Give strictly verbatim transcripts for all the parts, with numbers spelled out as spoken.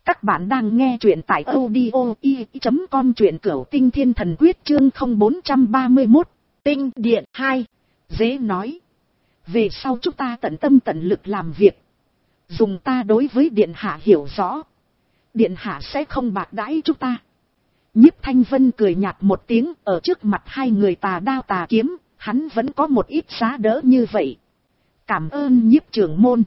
Các bạn đang nghe truyện tại audio i chấm com, truyện cửu tinh thiên thần quyết chương không bốn trăm ba mươi mốt, tinh điện hai. Dễ nói. Về sau chúng ta tận tâm tận lực làm việc. Dùng ta đối với điện hạ hiểu rõ. Điện hạ sẽ không bạc đãi chúng ta. Nhiếp Thanh Vân cười nhạt một tiếng, ở trước mặt hai người tà đao tà kiếm, hắn vẫn có một ít giá đỡ như vậy. Cảm ơn nhiếp trưởng môn.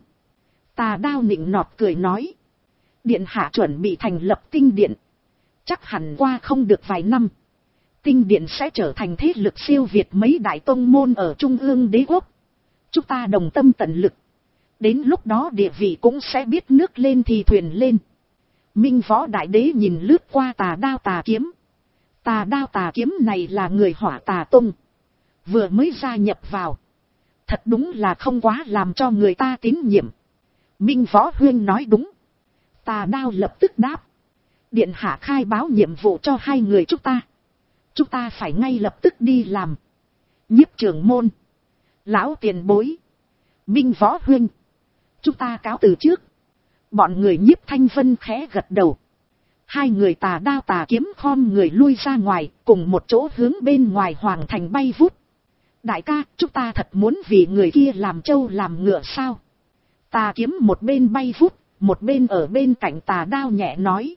Tà đao nịnh nọt cười nói. Điện hạ chuẩn bị thành lập tinh điện. Chắc hẳn qua không được vài năm, tinh điện sẽ trở thành thế lực siêu việt mấy đại tông môn ở trung ương đế quốc. Chúng ta đồng tâm tận lực. Đến lúc đó địa vị cũng sẽ biết nước lên thì thuyền lên. Minh Võ Đại Đế nhìn lướt qua tà đao tà kiếm. Tà đao tà kiếm này là người Hỏa Tà Tông, vừa mới gia nhập vào. Thật đúng là không quá làm cho người ta tín nhiệm. Minh Võ Huyên nói đúng. Tà đao lập tức đáp. Điện hạ khai báo nhiệm vụ cho hai người chúng ta. Chúng ta phải ngay lập tức đi làm. Nhiếp trưởng môn, lão tiền bối, Minh Võ Huyên, chúng ta cáo từ trước. Bọn người Nhiếp Thanh Vân khẽ gật đầu. Hai người tà đao tà kiếm khom người lui ra ngoài, cùng một chỗ hướng bên ngoài hoàng thành bay vút. Đại ca, chúng ta thật muốn vì người kia làm trâu làm ngựa sao? Tà kiếm một bên bay vút, một bên ở bên cạnh tà đao nhẹ nói.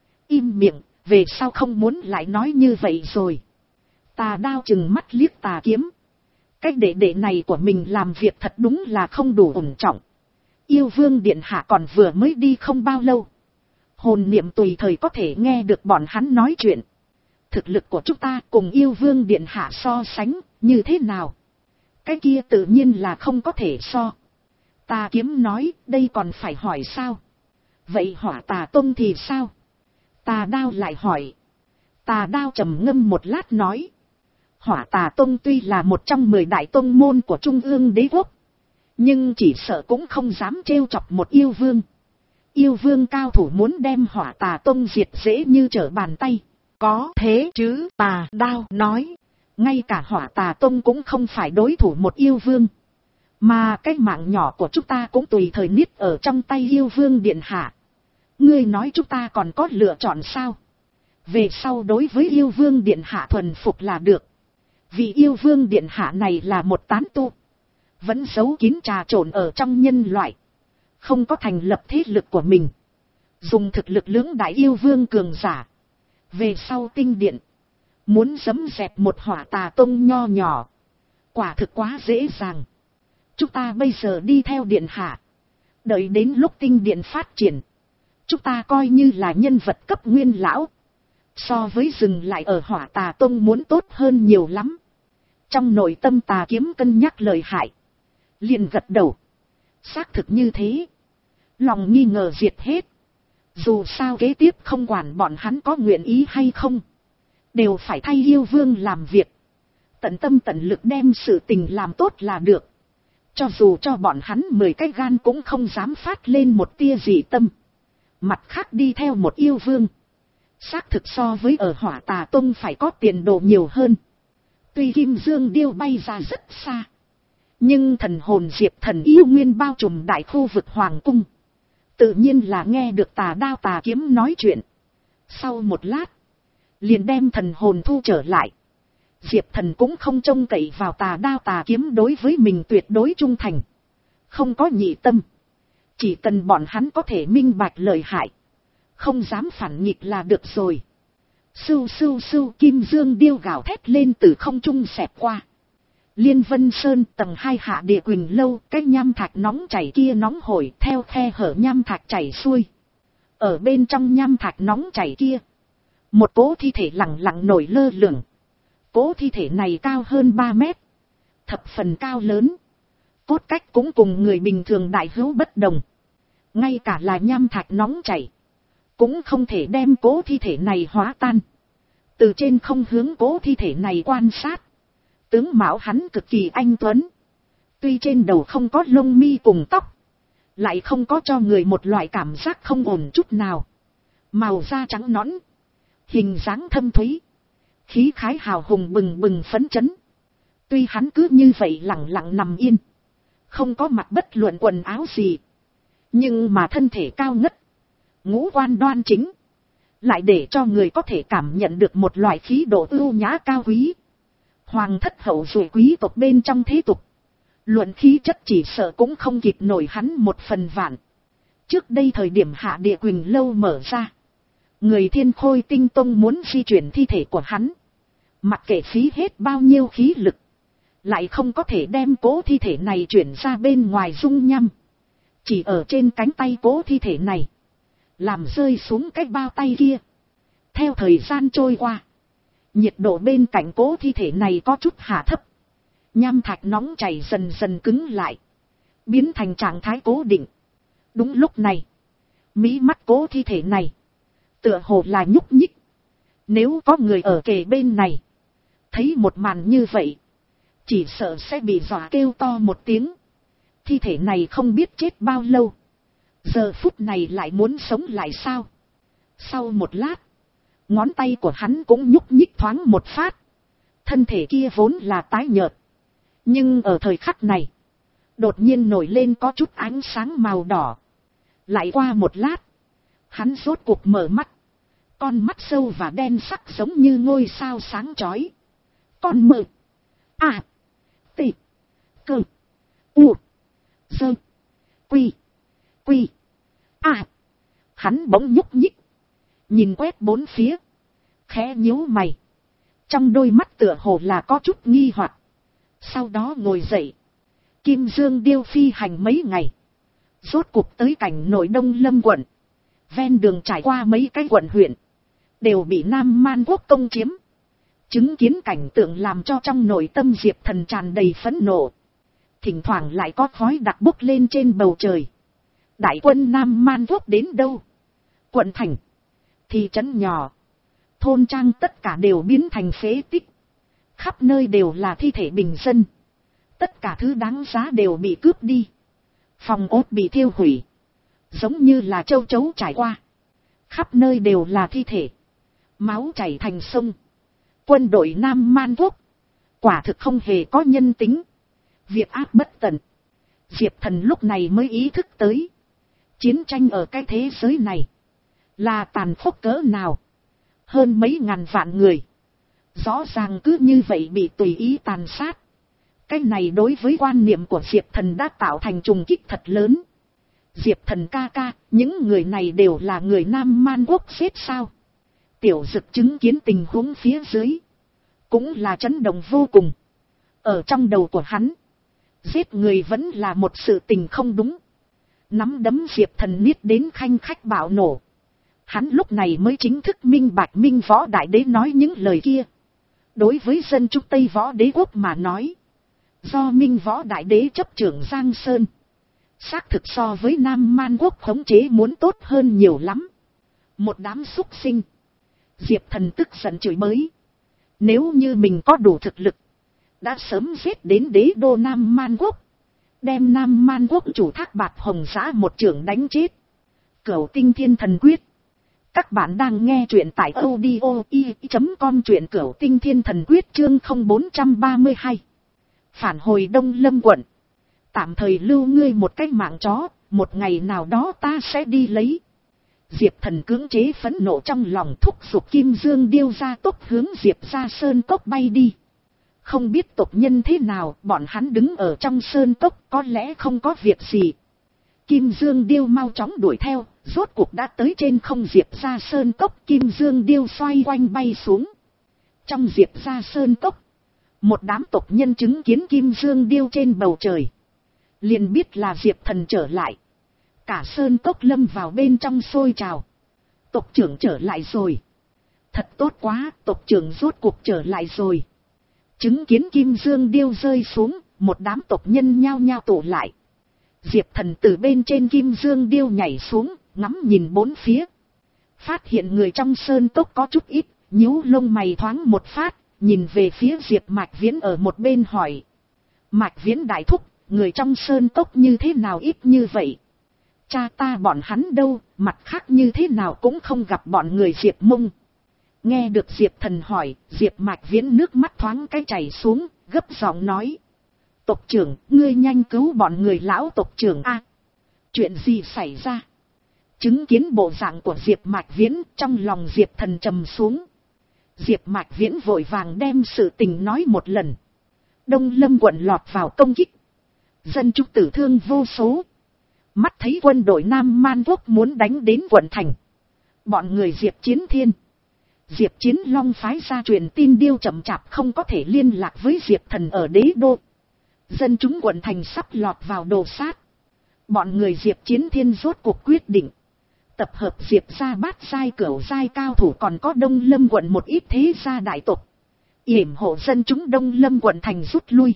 Im miệng, về sau không muốn lại nói như vậy rồi. Tà đao chừng mắt liếc tà kiếm. Cách đệ đệ này của mình làm việc thật đúng là không đủ ổn trọng. Yêu vương điện hạ còn vừa mới đi không bao lâu. Hồn niệm tùy thời có thể nghe được bọn hắn nói chuyện. Thực lực của chúng ta cùng yêu vương điện hạ so sánh như thế nào? Cái kia tự nhiên là không có thể so. Tà kiếm nói, đây còn phải hỏi sao? Vậy Hỏa Tà Tông thì sao? Tà đao lại hỏi. Tà đao trầm ngâm một lát nói. Hỏa Tà Tông tuy là một trong mười đại tông môn của trung ương đế quốc, nhưng chỉ sợ cũng không dám trêu chọc một yêu vương. Yêu vương cao thủ muốn đem Hỏa Tà Tông diệt dễ như trở bàn tay. Có thế chứ, tà đao nói. Ngay cả Hỏa Tà Tông cũng không phải đối thủ một yêu vương. Mà cái mạng nhỏ của chúng ta cũng tùy thời niết ở trong tay yêu vương điện hạ. Ngươi nói chúng ta còn có lựa chọn sao? Về sau đối với yêu vương điện hạ thuần phục là được. Vì yêu vương điện hạ này là một tán tu, vẫn giấu kín trà trộn ở trong nhân loại, không có thành lập thế lực của mình. Dùng thực lực lưỡng đại yêu vương cường giả. Về sau tinh điện, muốn giẫm dẹp một Hỏa Tà Tông nho nhỏ, quả thực quá dễ dàng. Chúng ta bây giờ đi theo điện hạ. Đợi đến lúc tinh điện phát triển, chúng ta coi như là nhân vật cấp nguyên lão. So với dừng lại ở Hỏa Tà Tông muốn tốt hơn nhiều lắm. Trong nội tâm tà kiếm cân nhắc lời hại, liền gật đầu. Xác thực như thế. Lòng nghi ngờ diệt hết. Dù sao kế tiếp không quản bọn hắn có nguyện ý hay không, đều phải thay yêu vương làm việc. Tận tâm tận lực đem sự tình làm tốt là được. Cho dù cho bọn hắn mười cái gan cũng không dám phát lên một tia dị tâm. Mặt khác đi theo một yêu vương, xác thực so với ở Hỏa Tà Tông phải có tiền đồ nhiều hơn. Tuy Kim Dương Điêu bay ra rất xa, nhưng thần hồn Diệp Thần yêu nguyên bao trùm đại khu vực hoàng cung. Tự nhiên là nghe được tà đao tà kiếm nói chuyện. Sau một lát, liền đem thần hồn thu trở lại. Diệp Thần cũng không trông cậy vào tà đao tà kiếm đối với mình tuyệt đối trung thành. Không có nhị tâm. Chỉ cần bọn hắn có thể minh bạch lời hại, không dám phản nghịch là được rồi. Sưu sưu sưu, Kim Dương Điêu gào thét lên từ không trung xẹt qua. Liên Vân Sơn tầng hai hạ địa Quỳnh Lâu, cái nham thạch nóng chảy kia nóng hổi theo khe hở nham thạch chảy xuôi. Ở bên trong nham thạch nóng chảy kia, một cỗ thi thể lẳng lặng nổi lơ lửng. Cỗ thi thể này cao hơn ba mét, thập phần cao lớn. Cốt cách cũng cùng người bình thường đại hữu bất đồng. Ngay cả là nham thạch nóng chảy, cũng không thể đem cỗ thi thể này hóa tan. Từ trên không hướng cỗ thi thể này quan sát, tướng mạo hắn cực kỳ anh tuấn. Tuy trên đầu không có lông mi cùng tóc, lại không có cho người một loại cảm giác không ổn chút nào. Màu da trắng nõn, hình dáng thâm thúy, khí khái hào hùng bừng bừng phấn chấn. Tuy hắn cứ như vậy lặng lặng nằm yên, không có mặc bất luận quần áo gì, nhưng mà thân thể cao ngất, ngũ quan đoan chính, lại để cho người có thể cảm nhận được một loại khí độ ưu nhã cao quý. Hoàng thất hậu duệ quý tộc bên trong thế tục, luận khí chất chỉ sợ cũng không kịp nổi hắn một phần vạn. Trước đây thời điểm Hạ Địa Quỳnh lâu mở ra, người Thiên Khôi Tinh Tông muốn di chuyển thi thể của hắn, mặc kệ phí hết bao nhiêu khí lực, lại không có thể đem cố thi thể này chuyển ra bên ngoài dung nham. Chỉ ở trên cánh tay cố thi thể này, làm rơi xuống cái bao tay kia. Theo thời gian trôi qua, nhiệt độ bên cạnh cố thi thể này có chút hạ thấp. Nham thạch nóng chảy dần dần cứng lại, biến thành trạng thái cố định. Đúng lúc này, mí mắt cố thi thể này tựa hồ là nhúc nhích. Nếu có người ở kề bên này, thấy một màn như vậy, chỉ sợ sẽ bị dọa kêu to một tiếng. Thi thể này không biết chết bao lâu, giờ phút này lại muốn sống lại sao? Sau một lát, ngón tay của hắn cũng nhúc nhích thoáng một phát. Thân thể kia vốn là tái nhợt, nhưng ở thời khắc này, đột nhiên nổi lên có chút ánh sáng màu đỏ. Lại qua một lát, hắn rốt cuộc mở mắt. Con mắt sâu và đen sắc giống như ngôi sao sáng chói. Con mờ. À. Tị. Cơ. U. Dơ. Quy. Quy. À. Hắn bỗng nhúc nhích, nhìn quét bốn phía, khẽ nhíu mày. Trong đôi mắt tựa hồ là có chút nghi hoặc. Sau đó ngồi dậy. Kim Dương Điêu phi hành mấy ngày, rốt cuộc tới cảnh nội Đông Lâm quận. Ven đường trải qua mấy cái quận huyện, đều bị Nam Man Quốc công chiếm. Chứng kiến cảnh tượng làm cho trong nội tâm Diệp Thần tràn đầy phẫn nộ. Thỉnh thoảng lại có khói đặc bốc lên trên bầu trời. Đại quân Nam Man Quốc đến đâu? Quận thành, thị trấn nhỏ, thôn trang tất cả đều biến thành phế tích. Khắp nơi đều là thi thể bình dân. Tất cả thứ đáng giá đều bị cướp đi. Phòng ốt bị thiêu hủy, giống như là châu chấu trải qua. Khắp nơi đều là thi thể, máu chảy thành sông. Quân đội Nam Man Quốc quả thực không hề có nhân tính, việc ác bất tận. Diệp Thần lúc này mới ý thức tới, chiến tranh ở cái thế giới này là tàn khốc cỡ nào. Hơn mấy ngàn vạn người, rõ ràng cứ như vậy bị tùy ý tàn sát. Cái này đối với quan niệm của Diệp Thần đã tạo thành trùng kích thật lớn. Diệp Thần ca ca, những người này đều là người Nam Man Quốc xếp sao? Tiểu Dực chứng kiến tình huống phía dưới, cũng là chấn động vô cùng. Ở trong đầu của hắn, giết người vẫn là một sự tình không đúng. Nắm đấm Diệp Thần niết đến khanh khách bạo nổ. Hắn lúc này mới chính thức minh bạch Minh Võ Đại Đế nói những lời kia. Đối với dân chúng Tây Võ Đế Quốc mà nói, do Minh Võ Đại Đế chấp trưởng Giang Sơn, xác thực so với Nam Man Quốc khống chế muốn tốt hơn nhiều lắm. Một đám súc sinh. Diệp Thần tức giận chửi bới. Nếu như mình có đủ thực lực, đã sớm giết đến đế đô Nam Man Quốc, đem Nam Man Quốc chủ Thác Bạt Hồng Giã một chưởng đánh chết. Cửu Tinh Thiên Thần Quyết. Các bạn đang nghe truyện tại audio i chấm com, truyện Cửu Tinh Thiên Thần Quyết chương không bốn ba hai. Phản hồi Đông Lâm quận. Tạm thời lưu ngươi một cái mạng chó, một ngày nào đó ta sẽ đi lấy. Diệp Thần cưỡng chế phẫn nộ trong lòng, thúc giục Kim Dương Điêu ra tốc hướng Diệp ra sơn cốc bay đi. Không biết tộc nhân thế nào, bọn hắn đứng ở trong sơn cốc có lẽ không có việc gì. Kim Dương Điêu mau chóng đuổi theo, rốt cuộc đã tới trên không Diệp ra sơn cốc. Kim Dương Điêu xoay quanh bay xuống. Trong Diệp ra sơn cốc, một đám tộc nhân chứng kiến Kim Dương Điêu trên bầu trời, liền biết là Diệp Thần trở lại. Cả sơn cốc lâm vào bên trong sôi trào. Tộc trưởng trở lại rồi. Thật tốt quá, tộc trưởng rốt cuộc trở lại rồi. Chứng kiến Kim Dương Điêu rơi xuống, một đám tộc nhân nhao nhao tụ lại. Diệp Thần từ bên trên Kim Dương Điêu nhảy xuống, ngắm nhìn bốn phía. Phát hiện người trong sơn cốc có chút ít, nhíu lông mày thoáng một phát, nhìn về phía Diệp Mạch Viễn ở một bên hỏi. Mạch Viễn đại thúc, người trong sơn cốc như thế nào ít như vậy? Cha ta bọn hắn đâu, mặt khác như thế nào cũng không gặp bọn người Diệp Mông. Nghe được Diệp Thần hỏi, Diệp Mạch Viễn nước mắt thoáng cái chảy xuống, gấp giọng nói. Tộc trưởng, ngươi nhanh cứu bọn người lão tộc trưởng a. Chuyện gì xảy ra? Chứng kiến bộ dạng của Diệp Mạch Viễn, trong lòng Diệp Thần trầm xuống. Diệp Mạch Viễn vội vàng đem sự tình nói một lần. Đông Lâm quận lọt vào công kích, dân chúng tử thương vô số. Mắt thấy quân đội Nam Man Quốc muốn đánh đến quận thành, bọn người Diệp Chiến Thiên, Diệp Chiến Long phái ra truyền tin điêu chậm chạp không có thể liên lạc với Diệp Thần ở đế đô. Dân chúng quận thành sắp lọt vào đồ sát. Bọn người Diệp Chiến Thiên rốt cuộc quyết định tập hợp Diệp gia bát giai cửu giai cao thủ, còn có Đông Lâm quận một ít thế gia đại tộc, yểm hộ dân chúng Đông Lâm quận thành rút lui.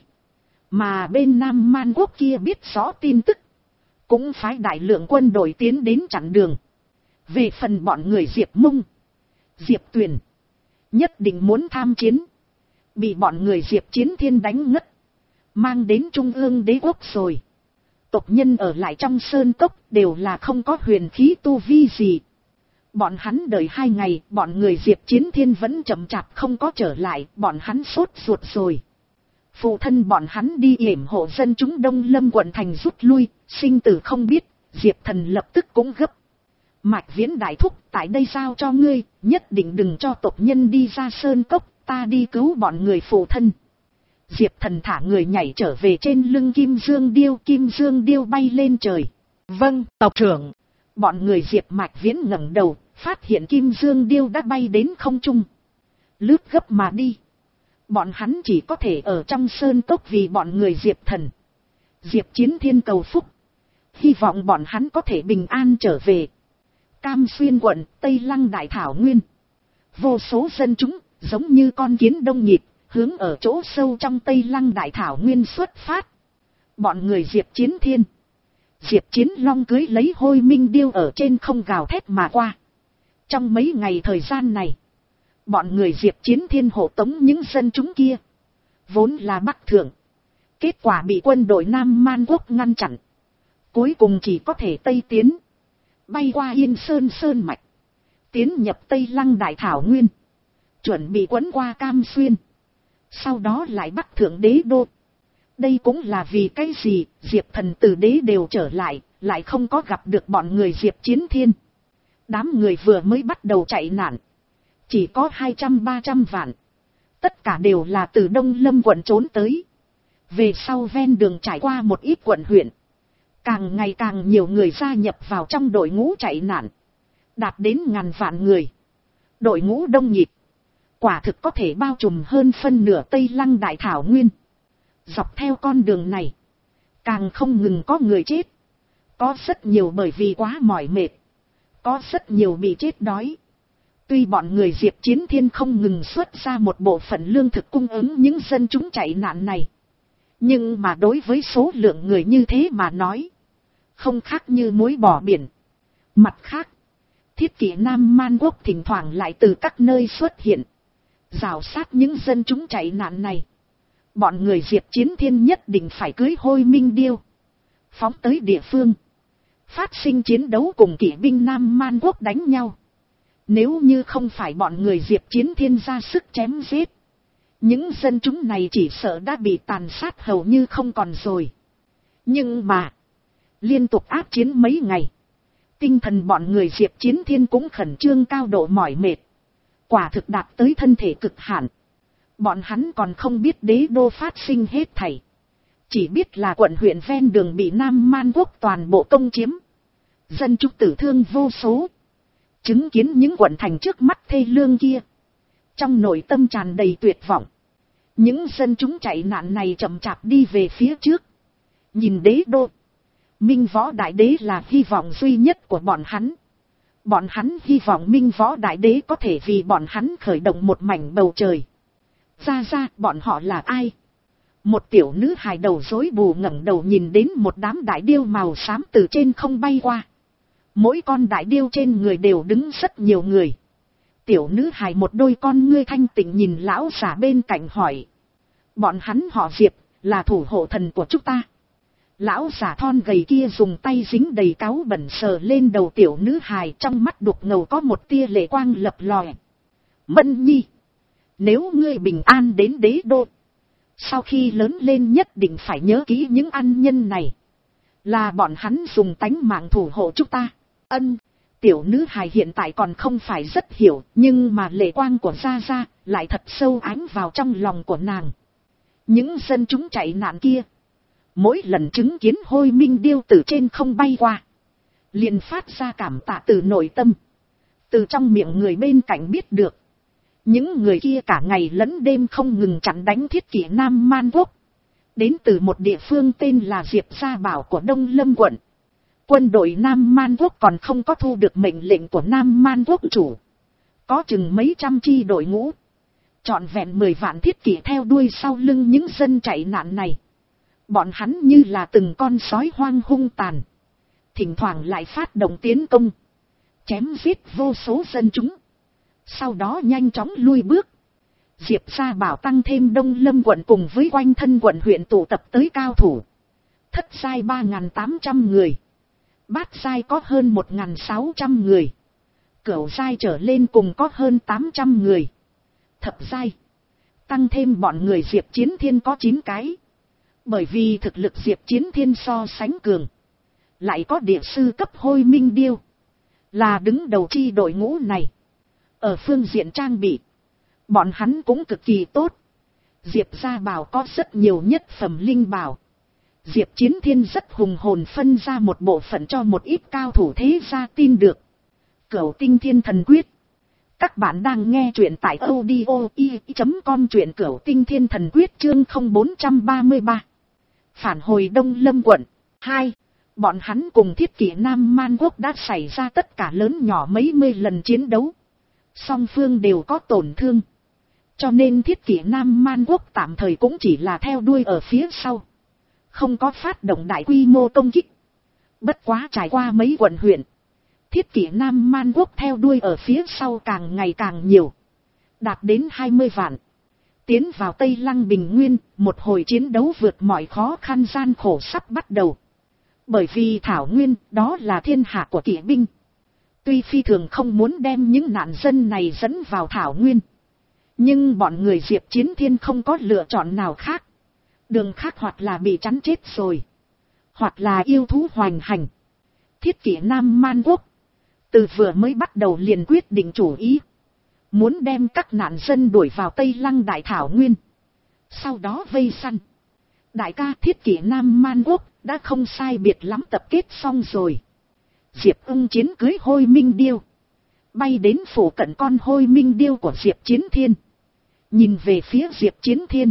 Mà bên Nam Man Quốc kia biết rõ tin tức, cũng phái đại lượng quân đội tiến đến chặn đường. Về phần bọn người Diệp Mông, Diệp Tuyền, nhất định muốn tham chiến, bị bọn người Diệp Chiến Thiên đánh ngất, mang đến Trung ương đế quốc rồi. Tộc nhân ở lại trong sơn cốc đều là không có huyền khí tu vi gì. Bọn hắn đợi hai ngày, bọn người Diệp Chiến Thiên vẫn chậm chạp không có trở lại, bọn hắn sốt ruột rồi. Phụ thân bọn hắn đi yểm hộ dân chúng Đông Lâm quận thành rút lui, sinh tử không biết. Diệp Thần lập tức cũng gấp. Mạch Viễn đại thúc, tại đây giao cho ngươi, nhất định đừng cho tộc nhân đi ra sơn cốc, ta đi cứu bọn người phụ thân. Diệp Thần thả người nhảy trở về trên lưng Kim Dương Điêu, Kim Dương Điêu bay lên trời. Vâng, tộc trưởng. Bọn người Diệp Mạch Viễn ngẩng đầu, phát hiện Kim Dương Điêu đã bay đến không trung, lướt gấp mà đi. Bọn hắn chỉ có thể ở trong sơn cốc vì bọn người Diệp Thần, Diệp Chiến Thiên cầu phúc, hy vọng bọn hắn có thể bình an trở về. Cam Xuyên quận, Tây Lăng Đại Thảo Nguyên, vô số dân chúng giống như con kiến đông nhịp, hướng ở chỗ sâu trong Tây Lăng Đại Thảo Nguyên xuất phát. Bọn người Diệp Chiến Thiên, Diệp Chiến Long cưới lấy Hôi Minh Điêu ở trên không gào thét mà qua. Trong mấy ngày thời gian này, bọn người Diệp Chiến Thiên hộ tống những dân chúng kia, vốn là Bắc Thượng, kết quả bị quân đội Nam Man Quốc ngăn chặn, cuối cùng chỉ có thể Tây tiến, bay qua Yên Sơn Sơn Mạch, tiến nhập Tây Lăng Đại Thảo Nguyên, chuẩn bị quấn qua Cam Xuyên, sau đó lại Bắc Thượng đế đô. Đây cũng là vì cái gì Diệp Thần từ đế đều trở lại, lại không có gặp được bọn người Diệp Chiến Thiên. Đám người vừa mới bắt đầu chạy nạn, chỉ có hai trăm ba trăm vạn. Tất cả đều là từ Đông Lâm quận trốn tới. Về sau ven đường trải qua một ít quận huyện, càng ngày càng nhiều người gia nhập vào trong đội ngũ chạy nạn, đạt đến ngàn vạn người. Đội ngũ đông nhịp, quả thực có thể bao trùm hơn phân nửa Tây Lăng Đại Thảo Nguyên. Dọc theo con đường này, càng không ngừng có người chết. Có rất nhiều bởi vì quá mỏi mệt, có rất nhiều bị chết đói. Tuy bọn người Diệp Chiến Thiên không ngừng xuất ra một bộ phận lương thực cung ứng những dân chúng chạy nạn này, nhưng mà đối với số lượng người như thế mà nói, không khác như muối bỏ biển. Mặt khác, thiết kỷ Nam Man Quốc thỉnh thoảng lại từ các nơi xuất hiện, rào sát những dân chúng chạy nạn này. Bọn người Diệp Chiến Thiên nhất định phải cưới Hôi Minh Điêu, phóng tới địa phương, phát sinh chiến đấu cùng kỵ binh Nam Man Quốc đánh nhau. Nếu như không phải bọn người Diệp Chiến Thiên ra sức chém giết, những dân chúng này chỉ sợ đã bị tàn sát hầu như không còn rồi. Nhưng mà, liên tục áp chiến mấy ngày, tinh thần bọn người Diệp Chiến Thiên cũng khẩn trương cao độ mỏi mệt, quả thực đạt tới thân thể cực hạn. Bọn hắn còn không biết đế đô phát sinh hết thảy, chỉ biết là quận huyện ven đường bị Nam Man Quốc toàn bộ công chiếm, dân chúng tử thương vô số. Chứng kiến những quận thành trước mắt thê lương kia, trong nội tâm tràn đầy tuyệt vọng. Những dân chúng chạy nạn này chậm chạp đi về phía trước, nhìn đế đô. Minh Võ Đại Đế là hy vọng duy nhất của bọn hắn. Bọn hắn hy vọng Minh Võ Đại Đế có thể vì bọn hắn khởi động một mảnh bầu trời. Ra ra, bọn họ là ai? Một tiểu nữ hài đầu rối bù ngẩng đầu nhìn đến một đám đại điêu màu xám từ trên không bay qua. Mỗi con đại điêu trên người đều đứng rất nhiều người. Tiểu nữ hài một đôi con ngươi thanh tịnh nhìn lão giả bên cạnh hỏi. Bọn hắn họ Diệp, là thủ hộ thần của chúng ta. Lão giả thon gầy kia dùng tay dính đầy cáu bẩn sờ lên đầu tiểu nữ hài, trong mắt đục ngầu có một tia lệ quang lập lòe. Mân Nhi, nếu ngươi bình an đến đế đô, sau khi lớn lên nhất định phải nhớ kỹ những ăn nhân này. Là bọn hắn dùng tánh mạng thủ hộ chúng ta. Ân, tiểu nữ hài hiện tại còn không phải rất hiểu, nhưng mà lệ quang của Gia Gia lại thật sâu ánh vào trong lòng của nàng. Những dân chúng chạy nạn kia, mỗi lần chứng kiến Hôi Minh Điêu từ trên không bay qua, liền phát ra cảm tạ từ nội tâm. Từ trong miệng người bên cạnh biết được, những người kia cả ngày lẫn đêm không ngừng chặn đánh Thiết Kỷ Nam Man Quốc. Đến từ một địa phương tên là Diệp Gia Bảo của Đông Lâm quận. Quân đội Nam Man Quốc còn không có thu được mệnh lệnh của Nam Man Quốc chủ. Có chừng mấy trăm chi đội ngũ, trọn vẹn mười vạn thiết kỷ theo đuôi sau lưng những dân chạy nạn này. Bọn hắn như là từng con sói hoang hung tàn, thỉnh thoảng lại phát động tiến công, chém giết vô số dân chúng, sau đó nhanh chóng lui bước. Diệp Gia Bảo tăng thêm Đông Lâm quận cùng với quanh thân quận huyện tụ tập tới cao thủ. Thất giai ba nghìn tám trăm người, bát giai có hơn một nghìn sáu trăm người, cửu giai trở lên cùng có hơn tám trăm người, thập giai tăng thêm bọn người Diệp Chiến Thiên có chín cái. Bởi vì thực lực Diệp Chiến Thiên so sánh cường, lại có địa sư cấp Hôi Minh Điêu là đứng đầu chi đội ngũ này. Ở phương diện trang bị, bọn hắn cũng cực kỳ tốt. Diệp Gia Bảo có rất nhiều nhất phẩm linh bảo. Diệp Chiến Thiên rất hùng hồn phân ra một bộ phận cho một ít cao thủ thế gia tin được. Cửu Tinh Thiên Thần Quyết. Các bạn đang nghe truyện tại audio i chấm com, truyện Cửu Tinh Thiên Thần Quyết chương không bốn ba ba. Phản hồi Đông Lâm quận. hai. Bọn hắn cùng Thiết Kỷ Nam Man Quốc đã xảy ra tất cả lớn nhỏ mấy mươi lần chiến đấu. Song phương đều có tổn thương. Cho nên Thiết Kỷ Nam Man Quốc tạm thời cũng chỉ là theo đuôi ở phía sau, không có phát động đại quy mô công kích. Bất quá trải qua mấy quận huyện, Thiết Kỷ Nam Man Quốc theo đuôi ở phía sau càng ngày càng nhiều, đạt đến hai mươi vạn. Tiến vào Tây Lăng Bình Nguyên, một hồi chiến đấu vượt mọi khó khăn gian khổ sắp bắt đầu. Bởi vì Thảo Nguyên đó là thiên hạ của kỵ binh. Tuy phi thường không muốn đem những nạn dân này dẫn vào Thảo Nguyên, nhưng bọn người Diệp Chiến Thiên không có lựa chọn nào khác. Đường khác hoặc là bị chắn chết rồi, hoặc là yêu thú hoành hành. Thiết Kỷ Nam Man Quốc từ vừa mới bắt đầu liền quyết định chủ ý, muốn đem các nạn dân đuổi vào Tây Lăng Đại Thảo Nguyên, sau đó vây săn. Đại ca, Thiết Kỷ Nam Man Quốc đã không sai biệt lắm tập kết xong rồi. Diệp Ưng Chiến cưới Hôi Minh Điêu, bay đến phủ cận con Hôi Minh Điêu của Diệp Chiến Thiên, nhìn về phía Diệp Chiến Thiên,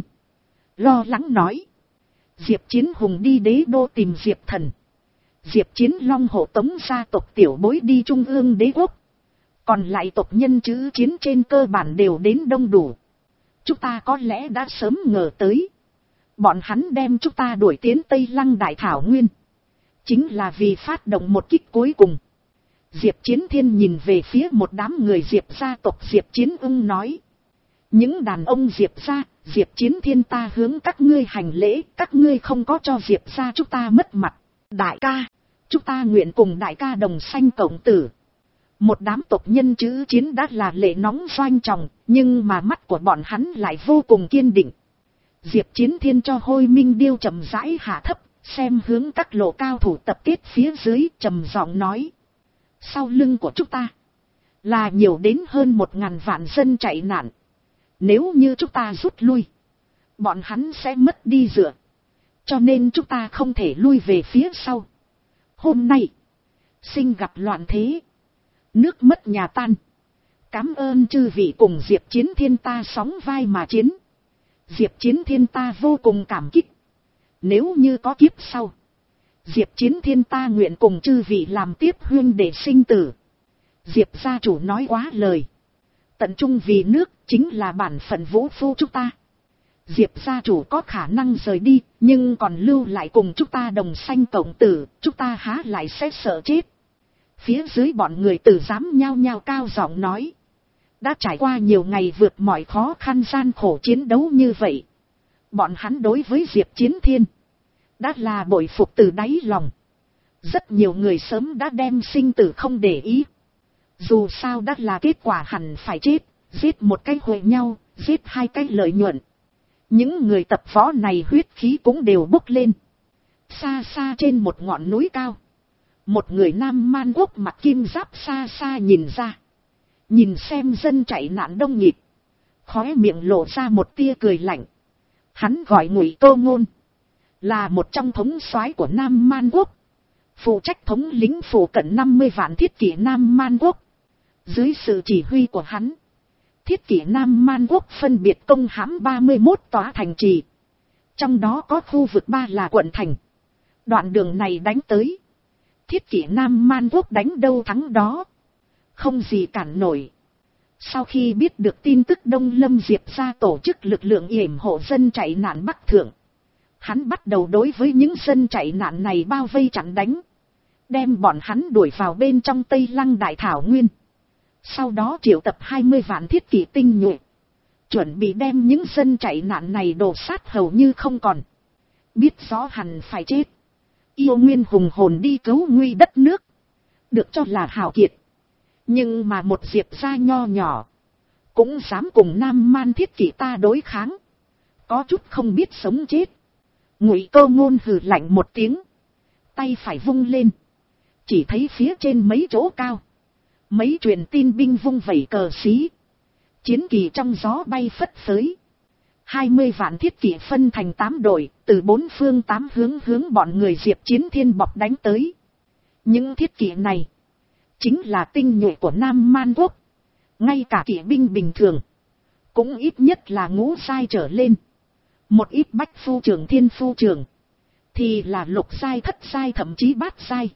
lo lắng nói: Diệp Chiến Hùng đi đế đô tìm Diệp Thần, Diệp Chiến Long hộ tống gia tộc tiểu bối đi trung ương đế quốc, còn lại tộc nhân chữ chiến trên cơ bản đều đến đông đủ. Chúng ta có lẽ đã sớm ngờ tới, bọn hắn đem chúng ta đuổi tiến Tây Lăng Đại Thảo Nguyên, chính là vì phát động một kích cuối cùng. Diệp Chiến Thiên nhìn về phía một đám người Diệp gia tộc Diệp Chiến Ưng nói: những đàn ông Diệp gia, Diệp Chiến Thiên ta hướng các ngươi hành lễ, các ngươi không có cho Diệp gia chúng ta mất mặt. Đại ca, chúng ta nguyện cùng đại ca đồng sanh cộng tử. Một đám tộc nhân chữ chiến đã là lệ nóng doanh trọng, nhưng mà mắt của bọn hắn lại vô cùng kiên định. Diệp Chiến Thiên cho Hôi Minh Điêu chậm rãi hạ thấp, xem hướng các lộ cao thủ tập kết phía dưới, trầm giọng nói: sau lưng của chúng ta là nhiều đến hơn một ngàn vạn dân chạy nạn. Nếu như chúng ta rút lui, bọn hắn sẽ mất đi dựa, cho nên chúng ta không thể lui về phía sau. Hôm nay sinh gặp loạn thế, nước mất nhà tan, cảm ơn chư vị cùng Diệp Chiến Thiên ta sóng vai mà chiến. Diệp Chiến Thiên ta vô cùng cảm kích. Nếu như có kiếp sau, Diệp Chiến Thiên ta nguyện cùng chư vị làm tiếp huynh để sinh tử. Diệp gia chủ nói quá lời. Tận trung vì nước chính là bản phận vũ phu chúng ta. Diệp gia chủ có khả năng rời đi, nhưng còn lưu lại cùng chúng ta đồng sanh cộng tử, chúng ta há lại sẽ sợ chết. Phía dưới bọn người tử giám nhao nhao cao giọng nói. Đã trải qua nhiều ngày vượt mọi khó khăn gian khổ chiến đấu như vậy, bọn hắn đối với Diệp Chiến Thiên đã là bội phục từ đáy lòng. Rất nhiều người sớm đã đem sinh tử không để ý. Dù sao đã là kết quả hẳn phải chết, giết một cái huề nhau, giết hai cái lợi nhuận. Những người tập võ này huyết khí cũng đều bốc lên. Xa xa trên một ngọn núi cao, Một người Nam Man Quốc mặc kim giáp xa xa nhìn ra. Nhìn xem dân chạy nạn đông nghịt. Khóe miệng lộ ra một tia cười lạnh. Hắn gọi Ngụy Tô Ngôn. Là một trong thống soái của Nam Man Quốc. Phụ trách thống lĩnh phủ cận năm mươi vạn thiết kỵ Nam Man Quốc. Dưới sự chỉ huy của hắn, thiết kỵ Nam Man Quốc phân biệt công hãm ba mươi mốt tòa thành trì. Trong đó có khu vực ba là quận thành. Đoạn đường này đánh tới. Thiết kỵ Nam Man Quốc đánh đâu thắng đó. Không gì cản nổi. Sau khi biết được tin tức Đông Lâm Diệp ra tổ chức lực lượng yểm hộ dân chạy nạn Bắc Thượng. Hắn bắt đầu đối với những dân chạy nạn này bao vây chặn đánh. Đem bọn hắn đuổi vào bên trong Tây Lăng Đại Thảo Nguyên. Sau đó triệu tập hai mươi vạn thiết kỵ tinh nhuệ. Chuẩn bị đem những dân chạy nạn này đổ sát hầu như không còn. Biết rõ hẳn phải chết. Yêu Nguyên hùng hồn đi cứu nguy đất nước. Được cho là hào kiệt. Nhưng mà một Diệp gia nho nhỏ. Cũng dám cùng Nam Man thiết kỵ ta đối kháng. Có chút không biết sống chết. Ngụy Tô Ngôn hừ lạnh một tiếng. Tay phải vung lên. Chỉ thấy phía trên mấy chỗ cao. Mấy truyền tin binh vung vẩy cờ xí. Chiến kỳ trong gió bay phất phới. Hai mươi vạn thiết kỵ phân thành tám đội. Từ bốn phương tám hướng hướng bọn người Diệp Chiến Thiên bọc đánh tới. Những thiết kỵ này. Chính là tinh nhuệ của Nam Man Quốc. Ngay cả kỵ binh bình thường. Cũng ít nhất là ngũ giai trở lên. Một ít bách phu trưởng thiên phu trưởng. Thì là lục giai thất giai thậm chí bát giai.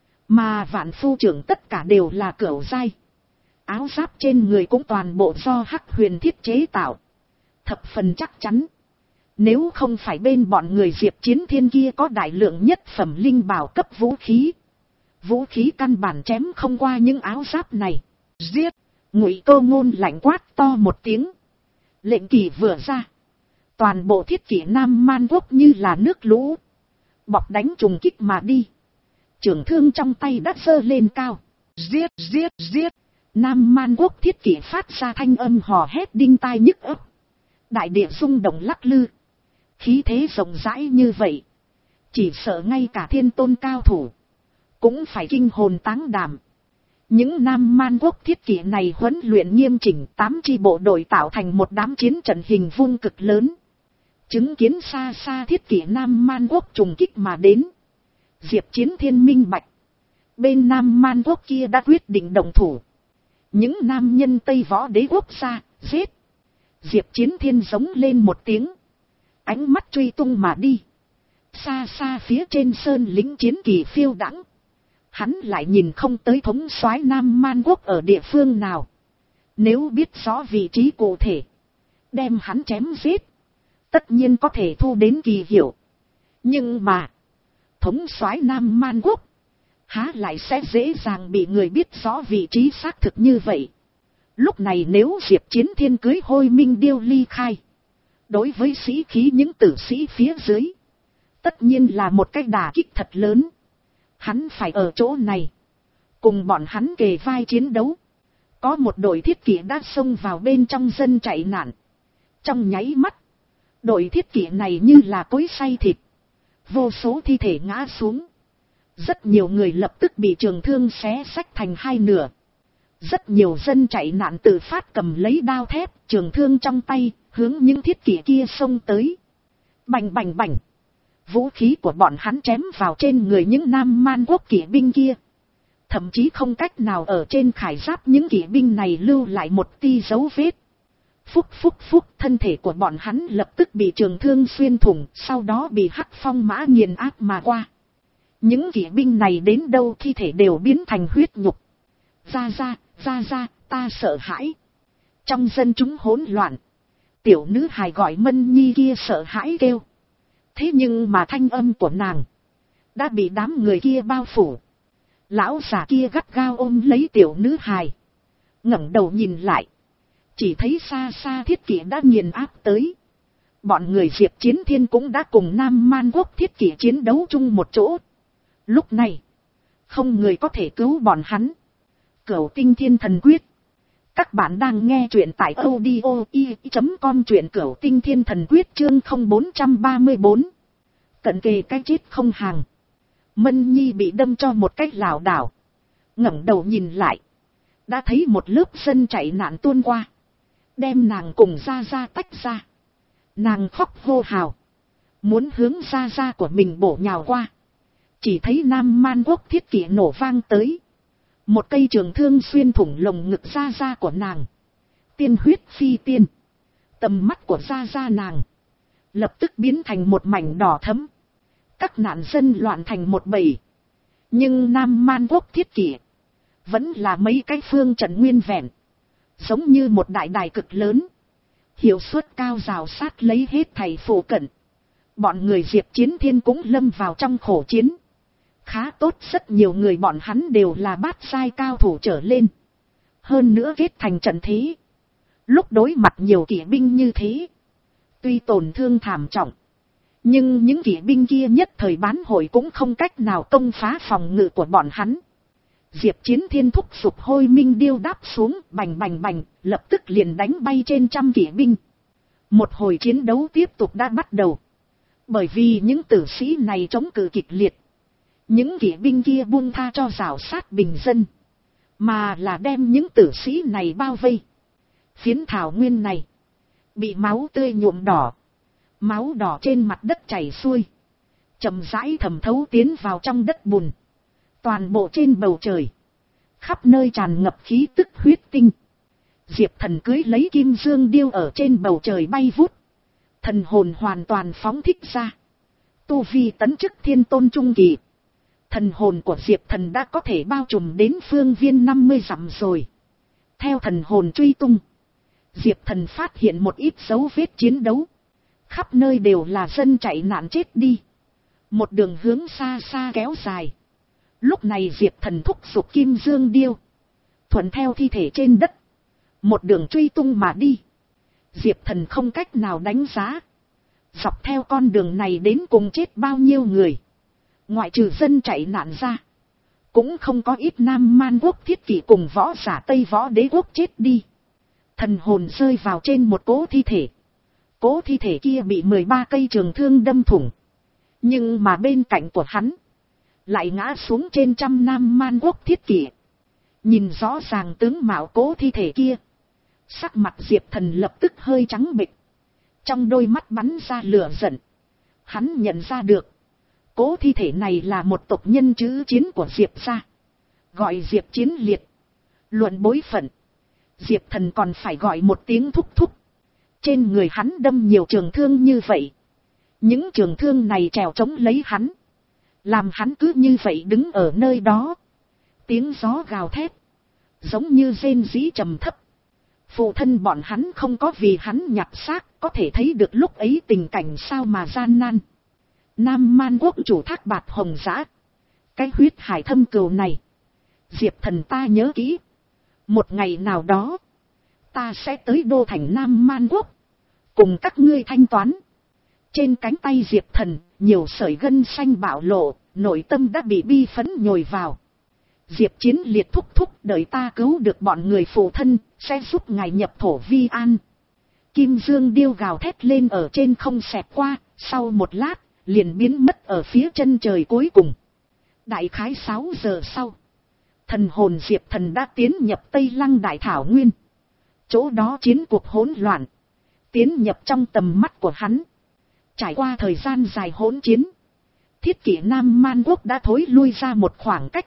Mà vạn phu trưởng tất cả đều là cửu giai. Áo giáp trên người cũng toàn bộ do Hắc Huyền thiết chế tạo. Thập phần chắc chắn. Nếu không phải bên bọn người Diệp Chiến Thiên kia có đại lượng nhất phẩm linh bảo cấp vũ khí. Vũ khí căn bản chém không qua những áo giáp này. Giết! Ngụy Tô Ngôn lạnh quát to một tiếng. Lệnh kỳ vừa ra. Toàn bộ thiết kỵ Nam Man Quốc như là nước lũ. Bọc đánh trùng kích mà đi. Trường thương trong tay đã giơ lên cao. Giết! Giết! Giết! Nam Man Quốc thiết kỵ phát ra thanh âm hò hét đinh tai nhức óc. Đại địa rung động lắc lư. Khí thế rộng rãi như vậy. Chỉ sợ ngay cả thiên tôn cao thủ. Cũng phải kinh hồn táng đảm. Những Nam Man Quốc thiết kỵ này huấn luyện nghiêm chỉnh, tám chi bộ đội tạo thành một đám chiến trận hình vuông cực lớn. Chứng kiến xa xa thiết kỵ Nam Man Quốc trùng kích mà đến. Diệp Chiến Thiên minh bạch. Bên Nam Man Quốc kia đã quyết định động thủ. Những nam nhân Tây Võ Đế quốc gia, giết. Diệp Chiến Thiên giống lên một tiếng. Ánh mắt truy tung mà đi. Xa xa phía trên sơn lính chiến kỳ phiêu đãng. Hắn lại nhìn không tới thống soái Nam Man Quốc ở địa phương nào. Nếu biết rõ vị trí cụ thể. Đem hắn chém giết. Tất nhiên có thể thu đến kỳ hiệu. Nhưng mà. Thống soái Nam Man Quốc. Há lại sẽ dễ dàng bị người biết rõ vị trí xác thực như vậy. Lúc này nếu Diệp Chiến Thiên cưới Hôi Minh Điêu ly khai. Đối với sĩ khí những tử sĩ phía dưới. Tất nhiên là một cái đả kích thật lớn. Hắn phải ở chỗ này. Cùng bọn hắn kề vai chiến đấu. Có một đội thiết kỵ đã xông vào bên trong dân chạy nạn. Trong nháy mắt. Đội thiết kỵ này như là cối xay thịt. Vô số thi thể ngã xuống. Rất nhiều người lập tức bị trường thương xé xách thành hai nửa. Rất nhiều dân chạy nạn tự phát cầm lấy đao thép, trường thương trong tay, hướng những thiết kỵ kia xông tới. Bành bành bành. Vũ khí của bọn hắn chém vào trên người những Nam Man Quốc kỵ binh kia. Thậm chí không cách nào ở trên khải giáp những kỵ binh này lưu lại một ti dấu vết. Phúc phúc phúc, thân thể của bọn hắn lập tức bị trường thương xuyên thủng, sau đó bị hắc phong mã nghiền áp mà qua. Những kỵ binh này đến đâu thi thể đều biến thành huyết nhục. Ra ra, ra ra, ta sợ hãi. Trong dân chúng hỗn loạn. Tiểu nữ hài gọi Mân Nhi kia sợ hãi kêu. Thế nhưng mà thanh âm của nàng đã bị đám người kia bao phủ. Lão già kia gắt gao ôm lấy tiểu nữ hài. ngẩng đầu nhìn lại. Chỉ thấy xa xa thiết kỵ đã nghiền áp tới. Bọn người Diệp Chiến Thiên cũng đã cùng Nam Man Quốc thiết kỵ chiến đấu chung một chỗ. Lúc này, không người có thể cứu bọn hắn. Cửu Tinh Thiên Thần Quyết. Các bạn đang nghe truyện tại audio i chấm com, truyện Cửu Tinh Thiên Thần Quyết chương không bốn ba bốn. Cận kề cái chết không hàng. Mân Nhi bị đâm cho một cách lảo đảo, ngẩng đầu nhìn lại, đã thấy một lớp dân chạy nạn tuôn qua, đem nàng cùng Gia Gia tách ra. Nàng khóc hô hào, muốn hướng Gia Gia của mình bổ nhào qua. Chỉ thấy Nam Man Quốc Thiết Kỷ nổ vang tới, một cây trường thương xuyên thủng lồng ngực Gia Gia của nàng. Tiên huyết phi tiên, tầm mắt của Gia Gia nàng lập tức biến thành một mảnh đỏ thẫm. Các nạn dân loạn thành một bầy, nhưng Nam Man Quốc Thiết Kỷ vẫn là mấy cái phương trận nguyên vẹn, giống như một đại đài cực lớn, hiệu suất cao rào sát lấy hết thầy phụ cận. Bọn người Diệp Chiến Thiên cũng lâm vào trong khổ chiến. Khá tốt, rất nhiều người bọn hắn đều là bát giai cao thủ trở lên, hơn nữa kết thành trận thế. Lúc đối mặt nhiều kỵ binh như thế, tuy tổn thương thảm trọng, nhưng những kỵ binh kia nhất thời bán hội cũng không cách nào công phá phòng ngự của bọn hắn. Diệp Chiến Thiên thúc giục Hôi Minh Điêu đáp xuống, bành bành bành, lập tức liền đánh bay trên trăm kỵ binh. Một hồi chiến đấu tiếp tục đã bắt đầu. Bởi vì những tử sĩ này chống cự kịch liệt, những kỵ binh kia buông tha cho rào sát bình dân, mà là đem những tử sĩ này bao vây. Phiến thảo nguyên này bị máu tươi nhuộm đỏ, máu đỏ trên mặt đất chảy xuôi, chậm rãi thẩm thấu tiến vào trong đất bùn. Toàn bộ trên bầu trời, khắp nơi tràn ngập khí tức huyết tinh. Diệp Thần cưới lấy kim dương điêu ở trên bầu trời bay vút, thần hồn hoàn toàn phóng thích ra. Tu vi tấn chức thiên tôn trung kỳ, thần hồn của Diệp Thần đã có thể bao trùm đến phương viên năm mươi dặm rồi. Theo thần hồn truy tung, Diệp Thần phát hiện một ít dấu vết chiến đấu. Khắp nơi đều là dân chạy nạn chết đi, một đường hướng xa xa kéo dài. Lúc này Diệp Thần thúc giục kim dương điêu, thuận theo thi thể trên đất, một đường truy tung mà đi. Diệp Thần không cách nào đánh giá, dọc theo con đường này đến cùng chết bao nhiêu người. Ngoại trừ dân chạy nạn ra, cũng không có ít Nam Man Quốc Thiết Kỷ cùng võ giả Tây Võ Đế Quốc chết đi. Thần hồn rơi vào trên một cố thi thể. Cố thi thể kia bị mười ba cây trường thương đâm thủng, nhưng mà bên cạnh của hắn lại ngã xuống trên trăm Nam Man Quốc Thiết Kỷ. Nhìn rõ ràng tướng mạo cố thi thể kia, sắc mặt Diệp Thần lập tức hơi trắng bệch, trong đôi mắt bắn ra lửa giận. Hắn nhận ra được, cố thi thể này là một tộc nhân chữ chiến của Diệp gia, gọi Diệp Chiến Liệt. Luận bối phận, Diệp Thần còn phải gọi một tiếng thúc thúc. Trên người hắn đâm nhiều trường thương như vậy, những trường thương này trèo chống lấy hắn, làm hắn cứ như vậy đứng ở nơi đó. Tiếng gió gào thét, giống như rên rỉ trầm thấp. Phụ thân bọn hắn không có vì hắn nhặt xác, có thể thấy được lúc ấy tình cảnh sao mà gian nan. Nam Man Quốc chủ Thác Bạt Hồng Dã, cái huyết hải thâm cừu này, Diệp Thần ta nhớ kỹ. Một ngày nào đó, ta sẽ tới đô thành Nam Man Quốc, cùng các ngươi thanh toán. Trên cánh tay Diệp Thần, nhiều sợi gân xanh bạo lộ, nội tâm đã bị bi phấn nhồi vào. Diệp Chiến Liệt thúc thúc, đợi ta cứu được bọn người phụ thân, sẽ giúp ngài nhập thổ vi an. Kim Dương điêu gào thét lên ở trên không xẹt qua, sau một lát, liền biến mất ở phía chân trời cuối cùng. Đại khái sáu giờ sau, thần hồn Diệp Thần đã tiến nhập Tây Lăng Đại Thảo Nguyên. Chỗ đó chiến cuộc hỗn loạn, tiến nhập trong tầm mắt của hắn. Trải qua thời gian dài hỗn chiến, Thiết Kỷ Nam Man Quốc đã thối lui ra một khoảng cách.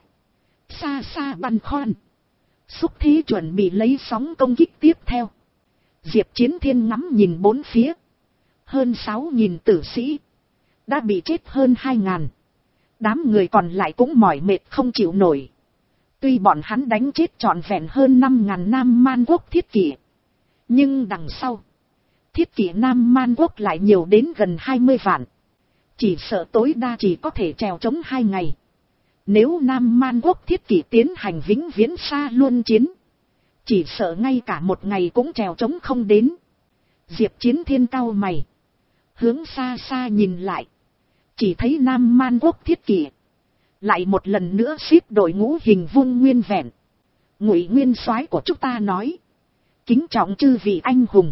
Xa xa băn khoăn, xúc thế chuẩn bị lấy sóng công kích tiếp theo. Diệp Chiến Thiên ngắm nhìn bốn phía, hơn sáu nghìn tử sĩ đã bị chết hơn hai ngàn. Đám người còn lại cũng mỏi mệt không chịu nổi. Tuy bọn hắn đánh chết trọn vẹn hơn năm ngàn Nam Man Quốc Thiết Kỷ, nhưng đằng sau, Thiết Kỷ Nam Man Quốc lại nhiều đến gần hai mươi vạn. Chỉ sợ tối đa chỉ có thể trèo chống hai ngày. Nếu Nam Man Quốc Thiết Kỷ tiến hành vĩnh viễn xa luân chiến, chỉ sợ ngay cả một ngày cũng trèo chống không đến. Diệp Chiến Thiên cau mày, hướng xa xa nhìn lại, chỉ thấy Nam Man Quốc Thiết Kỷ lại một lần nữa xếp đội ngũ hình vuông nguyên vẹn. Ngụy Nguyên soái của chúng ta nói, kính trọng chư vị anh hùng,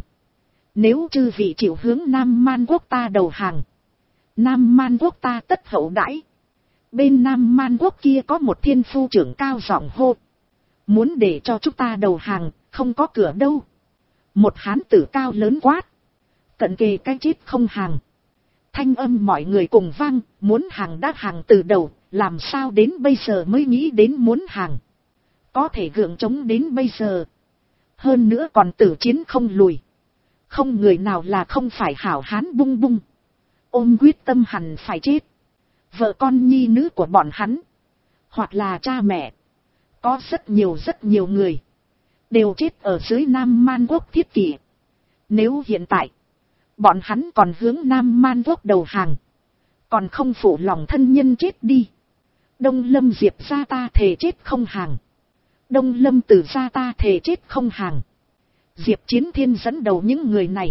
nếu chư vị chịu hướng Nam Man Quốc ta đầu hàng, Nam Man Quốc ta tất hậu đãi. Bên Nam Man Quốc kia có một thiên phu trưởng cao giọng hô. Muốn để cho chúng ta đầu hàng, không có cửa đâu. Một hán tử cao lớn quát. Cận kề cái chết không hàng. Thanh âm mọi người cùng vang, muốn hàng đã hàng từ đầu, làm sao đến bây giờ mới nghĩ đến muốn hàng. Có thể gượng chống đến bây giờ. Hơn nữa còn tử chiến không lùi. Không người nào là không phải hảo hán bung bung. Ôm quyết tâm hẳn phải chết. Vợ con nhi nữ của bọn hắn. Hoặc là cha mẹ. Có rất nhiều rất nhiều người. Đều chết ở dưới Nam Man Quốc thiết kỷ. Nếu hiện tại. Bọn hắn còn hướng Nam Man Quốc đầu hàng. Còn không phụ lòng thân nhân chết đi. Đông Lâm Diệp ra ta thề chết không hàng. Đông Lâm Tử ra ta thề chết không hàng. Diệp Chiến Thiên dẫn đầu những người này.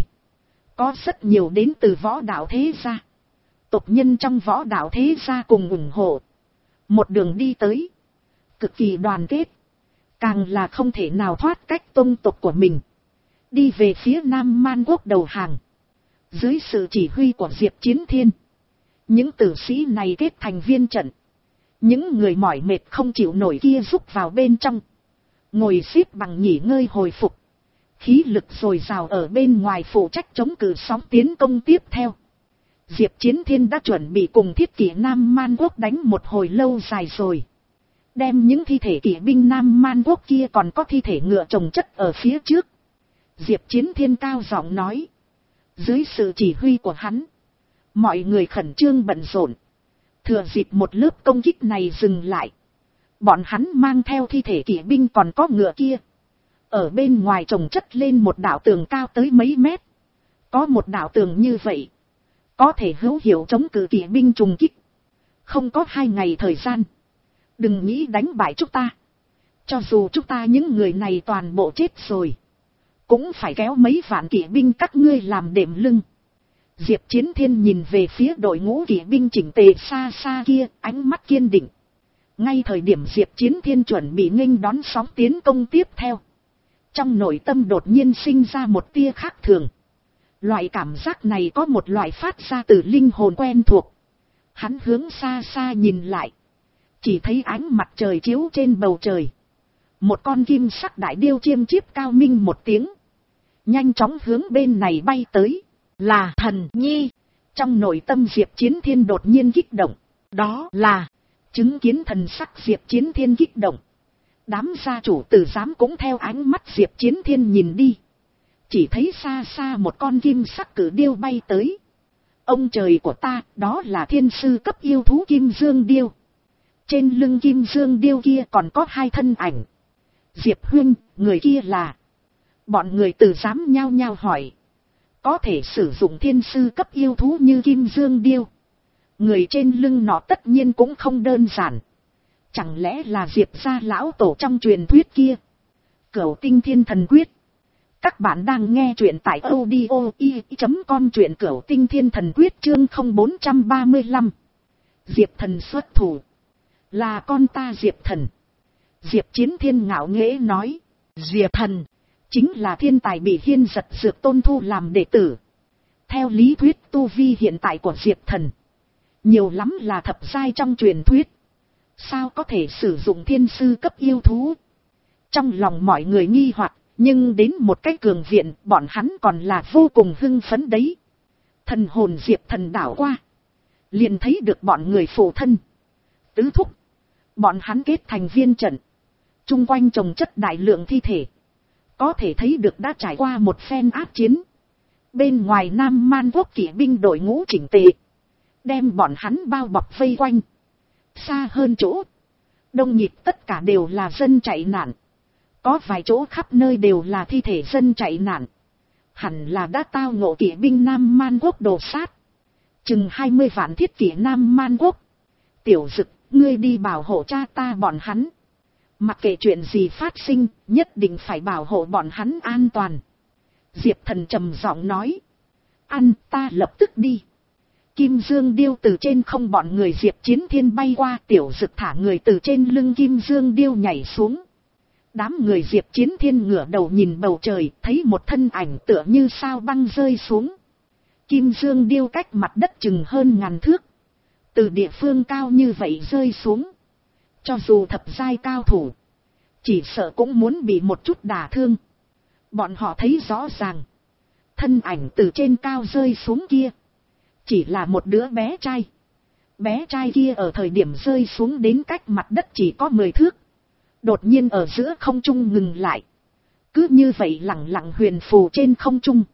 Có rất nhiều đến từ võ đạo thế gia. Tộc nhân trong võ đạo thế gia cùng ủng hộ. Một đường đi tới. Cực kỳ đoàn kết. Càng là không thể nào thoát cách tông tộc của mình. Đi về phía Nam Man Quốc đầu hàng. Dưới sự chỉ huy của Diệp Chiến Thiên. Những tử sĩ này kết thành viên trận. Những người mỏi mệt không chịu nổi kia rúc vào bên trong. Ngồi xếp bằng nghỉ ngơi hồi phục. Khí lực dồi dào ở bên ngoài phụ trách chống cự sóng tiến công tiếp theo. Diệp Chiến Thiên đã chuẩn bị cùng thiết kỷ Nam Man Quốc đánh một hồi lâu dài rồi. Đem những thi thể kỵ binh Nam Man Quốc kia còn có thi thể ngựa chồng chất ở phía trước. Diệp Chiến Thiên cao giọng nói. Dưới sự chỉ huy của hắn. Mọi người khẩn trương bận rộn. Thừa dịp một lớp công kích này dừng lại. Bọn hắn mang theo thi thể kỵ binh còn có ngựa kia. Ở bên ngoài trồng chất lên một đạo tường cao tới mấy mét. Có một đạo tường như vậy. Có thể hữu hiệu chống cự kỵ binh trùng kích. Không có hai ngày thời gian. Đừng nghĩ đánh bại chúng ta. Cho dù chúng ta những người này toàn bộ chết rồi. Cũng phải kéo mấy vạn kỵ binh các ngươi làm đệm lưng. Diệp Chiến Thiên nhìn về phía đội ngũ kỵ binh chỉnh tề xa xa kia, ánh mắt kiên định. Ngay thời điểm Diệp Chiến Thiên chuẩn bị nghênh đón sóng tiến công tiếp theo. Trong nội tâm đột nhiên sinh ra một tia khác thường. Loại cảm giác này có một loại phát ra từ linh hồn quen thuộc. Hắn hướng xa xa nhìn lại. Chỉ thấy ánh mặt trời chiếu trên bầu trời. Một con kim sắc đại điêu chiêm chiếp cao minh một tiếng. Nhanh chóng hướng bên này bay tới. Là Thần Nhi. Trong nội tâm Diệp Chiến Thiên đột nhiên kích động. Đó là chứng kiến thần sắc Diệp Chiến Thiên kích động. Đám gia chủ tử giám cũng theo ánh mắt Diệp Chiến Thiên nhìn đi. Chỉ thấy xa xa một con kim sắc cử điêu bay tới. Ông trời của ta, đó là thiên sư cấp yêu thú Kim Dương Điêu. Trên lưng Kim Dương Điêu kia còn có hai thân ảnh. Diệp Huynh, người kia là... Bọn người tử giám nhao nhao hỏi. Có thể sử dụng thiên sư cấp yêu thú như Kim Dương Điêu. Người trên lưng nó tất nhiên cũng không đơn giản. Chẳng lẽ là Diệp gia lão tổ trong truyền thuyết kia. Cửu Tinh Thiên Thần Quyết. Các bạn đang nghe truyện tại audio i chấm com, truyện Cửu Tinh Thiên Thần Quyết chương không bốn ba lăm. Diệp Thần xuất thủ. Là con ta Diệp Thần. Diệp Chiến Thiên ngạo nghễ nói. Diệp Thần chính là thiên tài bị Hiên Giật Dược tôn thu làm đệ tử. Theo lý thuyết tu vi hiện tại của Diệp Thần nhiều lắm là thập giai trong truyền thuyết. Sao có thể sử dụng thiên sư cấp yêu thú? Trong lòng mọi người nghi hoặc, nhưng đến một cái cường viện bọn hắn còn là vô cùng hưng phấn đấy. Thần hồn Diệp Thần đảo qua. Liền thấy được bọn người phụ thân. Tứ thúc. Bọn hắn kết thành viên trận. Trung quanh trồng chất đại lượng thi thể. Có thể thấy được đã trải qua một phen ác chiến. Bên ngoài Nam Man Quốc kỵ binh đội ngũ chỉnh tề. Đem bọn hắn bao bọc vây quanh. Xa hơn chỗ. Đông nhịp tất cả đều là dân chạy nạn. Có vài chỗ khắp nơi đều là thi thể dân chạy nạn. Hẳn là đã tao ngộ kỵ binh Nam Man Quốc đổ sát. Chừng hai mươi vạn thiết kỵ Nam Man Quốc. Tiểu Dực, ngươi đi bảo hộ cha ta bọn hắn. Mặc kệ chuyện gì phát sinh, nhất định phải bảo hộ bọn hắn an toàn. Diệp Thần trầm giọng nói. Ăn, ta lập tức đi. Kim Dương Điêu từ trên không bọn người Diệp Chiến Thiên bay qua, Tiểu Dực thả người từ trên lưng Kim Dương Điêu nhảy xuống. Đám người Diệp Chiến Thiên ngửa đầu nhìn bầu trời, thấy một thân ảnh tựa như sao băng rơi xuống. Kim Dương Điêu cách mặt đất chừng hơn ngàn thước. Từ địa phương cao như vậy rơi xuống. Cho dù thập giai cao thủ. Chỉ sợ cũng muốn bị một chút đả thương. Bọn họ thấy rõ ràng. Thân ảnh từ trên cao rơi xuống kia. Chỉ là một đứa bé trai. Bé trai kia ở thời điểm rơi xuống đến cách mặt đất chỉ có mười thước. Đột nhiên ở giữa không trung ngừng lại. Cứ như vậy lẳng lặng huyền phù trên không trung.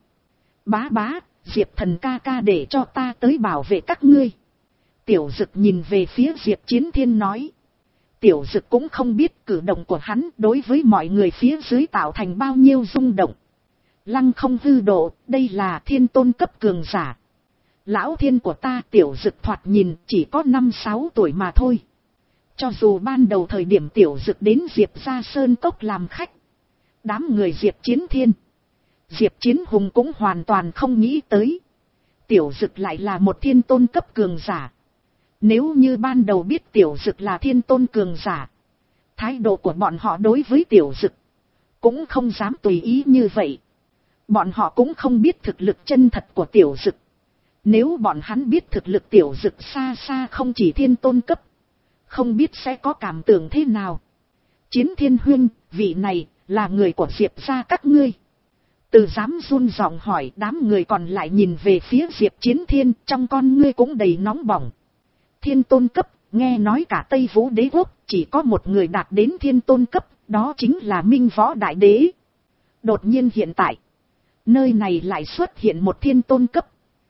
Bá bá, Diệp Thần ca ca để cho ta tới bảo vệ các ngươi. Tiểu Dực nhìn về phía Diệp Chiến Thiên nói. Tiểu Dực cũng không biết cử động của hắn đối với mọi người phía dưới tạo thành bao nhiêu rung động. Lăng không hư độ, đây là thiên tôn cấp cường giả. Lão thiên của ta Tiểu Dực thoạt nhìn chỉ có năm sáu tuổi mà thôi. Cho dù ban đầu thời điểm Tiểu Dực đến Diệp gia sơn cốc làm khách. Đám người Diệp Chiến Thiên, Diệp Chiến Hùng cũng hoàn toàn không nghĩ tới. Tiểu Dực lại là một thiên tôn cấp cường giả. Nếu như ban đầu biết Tiểu Dực là thiên tôn cường giả, thái độ của bọn họ đối với Tiểu Dực cũng không dám tùy ý như vậy. Bọn họ cũng không biết thực lực chân thật của Tiểu Dực. Nếu bọn hắn biết thực lực Tiểu Dực xa xa không chỉ thiên tôn cấp, không biết sẽ có cảm tưởng thế nào. Chiến Thiên huynh, vị này là người của Diệp gia các ngươi. Từ dám run giọng hỏi, đám người còn lại nhìn về phía Diệp Chiến Thiên, trong con ngươi cũng đầy nóng bỏng. Thiên tôn cấp, nghe nói cả Tây Vũ đế quốc chỉ có một người đạt đến thiên tôn cấp, đó chính là Minh Võ Đại Đế. Đột nhiên hiện tại, nơi này lại xuất hiện một thiên tôn cấp.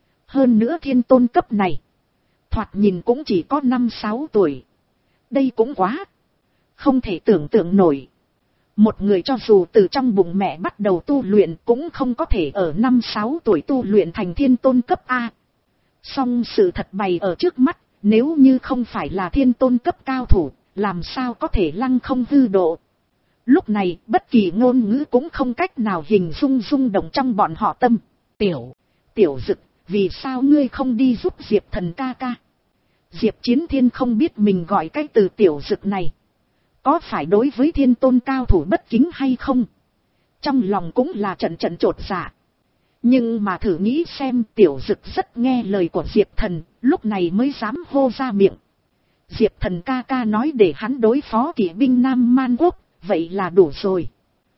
Hơn nữa thiên tôn cấp này, thoạt nhìn cũng chỉ có năm sáu tuổi. Đây cũng quá không thể tưởng tượng nổi. Một người cho dù từ trong bụng mẹ bắt đầu tu luyện cũng không có thể ở năm sáu tuổi tu luyện thành thiên tôn cấp A. Song sự thật bày ở trước mắt, nếu như không phải là thiên tôn cấp cao thủ, làm sao có thể lăng không hư độ. Lúc này bất kỳ ngôn ngữ cũng không cách nào hình dung rung động trong bọn họ tâm. Tiểu, Tiểu Dực, vì sao ngươi không đi giúp Diệp Thần ca ca? Diệp Chiến Thiên không biết mình gọi cái từ Tiểu Dực này có phải đối với thiên tôn cao thủ bất kính hay không. Trong lòng cũng là trận trận chột dạ. Nhưng mà thử nghĩ xem, Tiểu Dực rất nghe lời của Diệp Thần, lúc này mới dám hô ra miệng. Diệp Thần ca ca nói để hắn đối phó kỵ binh Nam Man Quốc, vậy là đủ rồi.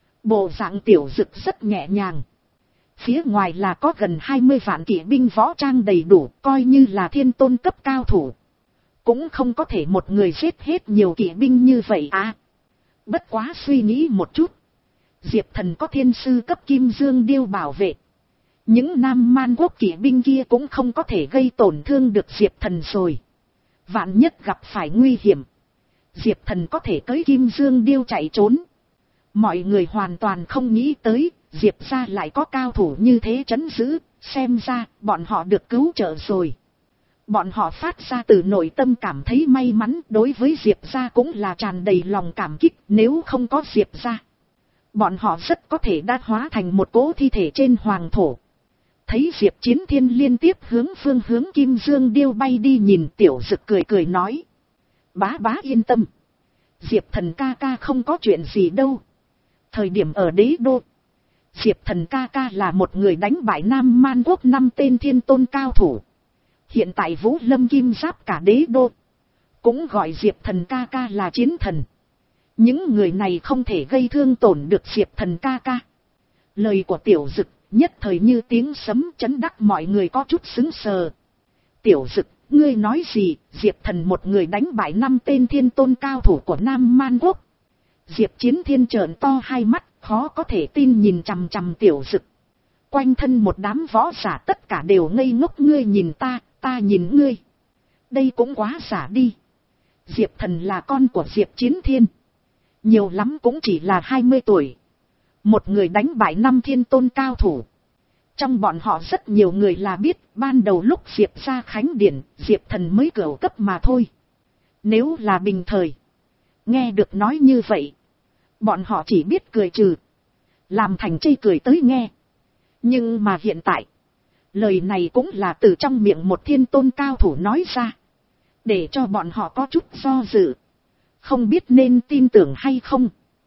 Bộ dạng Tiểu Dực rất nhẹ nhàng. Phía ngoài là có gần hai mươi vạn kỵ binh võ trang đầy đủ, coi như là thiên tôn cấp cao thủ. Cũng không có thể một người giết hết nhiều kỵ binh như vậy à. Bất quá suy nghĩ một chút. Diệp Thần có thiên sư cấp Kim Dương Điêu bảo vệ. Những Nam Man Quốc kỵ binh kia cũng không có thể gây tổn thương được Diệp Thần rồi. Vạn nhất gặp phải nguy hiểm, Diệp Thần có thể cưỡi Kim Dương Điêu chạy trốn. Mọi người hoàn toàn không nghĩ tới, Diệp gia lại có cao thủ như thế trấn giữ, xem ra bọn họ được cứu trợ rồi. Bọn họ phát ra từ nội tâm cảm thấy may mắn, đối với Diệp gia cũng là tràn đầy lòng cảm kích, nếu không có Diệp gia, bọn họ rất có thể đã hóa thành một cỗ thi thể trên hoàng thổ. Thấy Diệp Chiến Thiên liên tiếp hướng phương hướng Kim Dương Điêu bay đi, nhìn Tiểu Dực cười cười nói. Bá bá yên tâm. Diệp Thần ca ca không có chuyện gì đâu. Thời điểm ở đế đô, Diệp Thần ca ca là một người đánh bại Nam Man Quốc năm tên thiên tôn cao thủ. Hiện tại Vũ Lâm Kim Giáp cả đế đô cũng gọi Diệp Thần ca ca là chiến thần. Những người này không thể gây thương tổn được Diệp Thần ca ca. Lời của Tiểu Dực nhất thời như tiếng sấm chấn đắc mọi người có chút sững sờ. Tiểu Dực, ngươi nói gì? Diệp Thần một người đánh bại năm tên thiên tôn cao thủ của Nam Man Quốc. Diệp Chiến Thiên trợn to hai mắt, khó có thể tin nhìn chằm chằm Tiểu Dực. Quanh thân một đám võ giả tất cả đều ngây ngốc, ngươi nhìn ta, ta nhìn ngươi. Đây cũng quá giả đi. Diệp Thần là con của Diệp Chiến Thiên. Nhiều lắm cũng chỉ là hai mươi tuổi. Một người đánh bại năm thiên tôn cao thủ. Trong bọn họ rất nhiều người là biết, ban đầu lúc Diệp ra khánh điển, Diệp Thần mới cửu cấp mà thôi. Nếu là bình thời, nghe được nói như vậy, bọn họ chỉ biết cười trừ, làm thành chê cười tới nghe. Nhưng mà hiện tại, lời này cũng là từ trong miệng một thiên tôn cao thủ nói ra, để cho bọn họ có chút do dự, không biết nên tin tưởng hay không.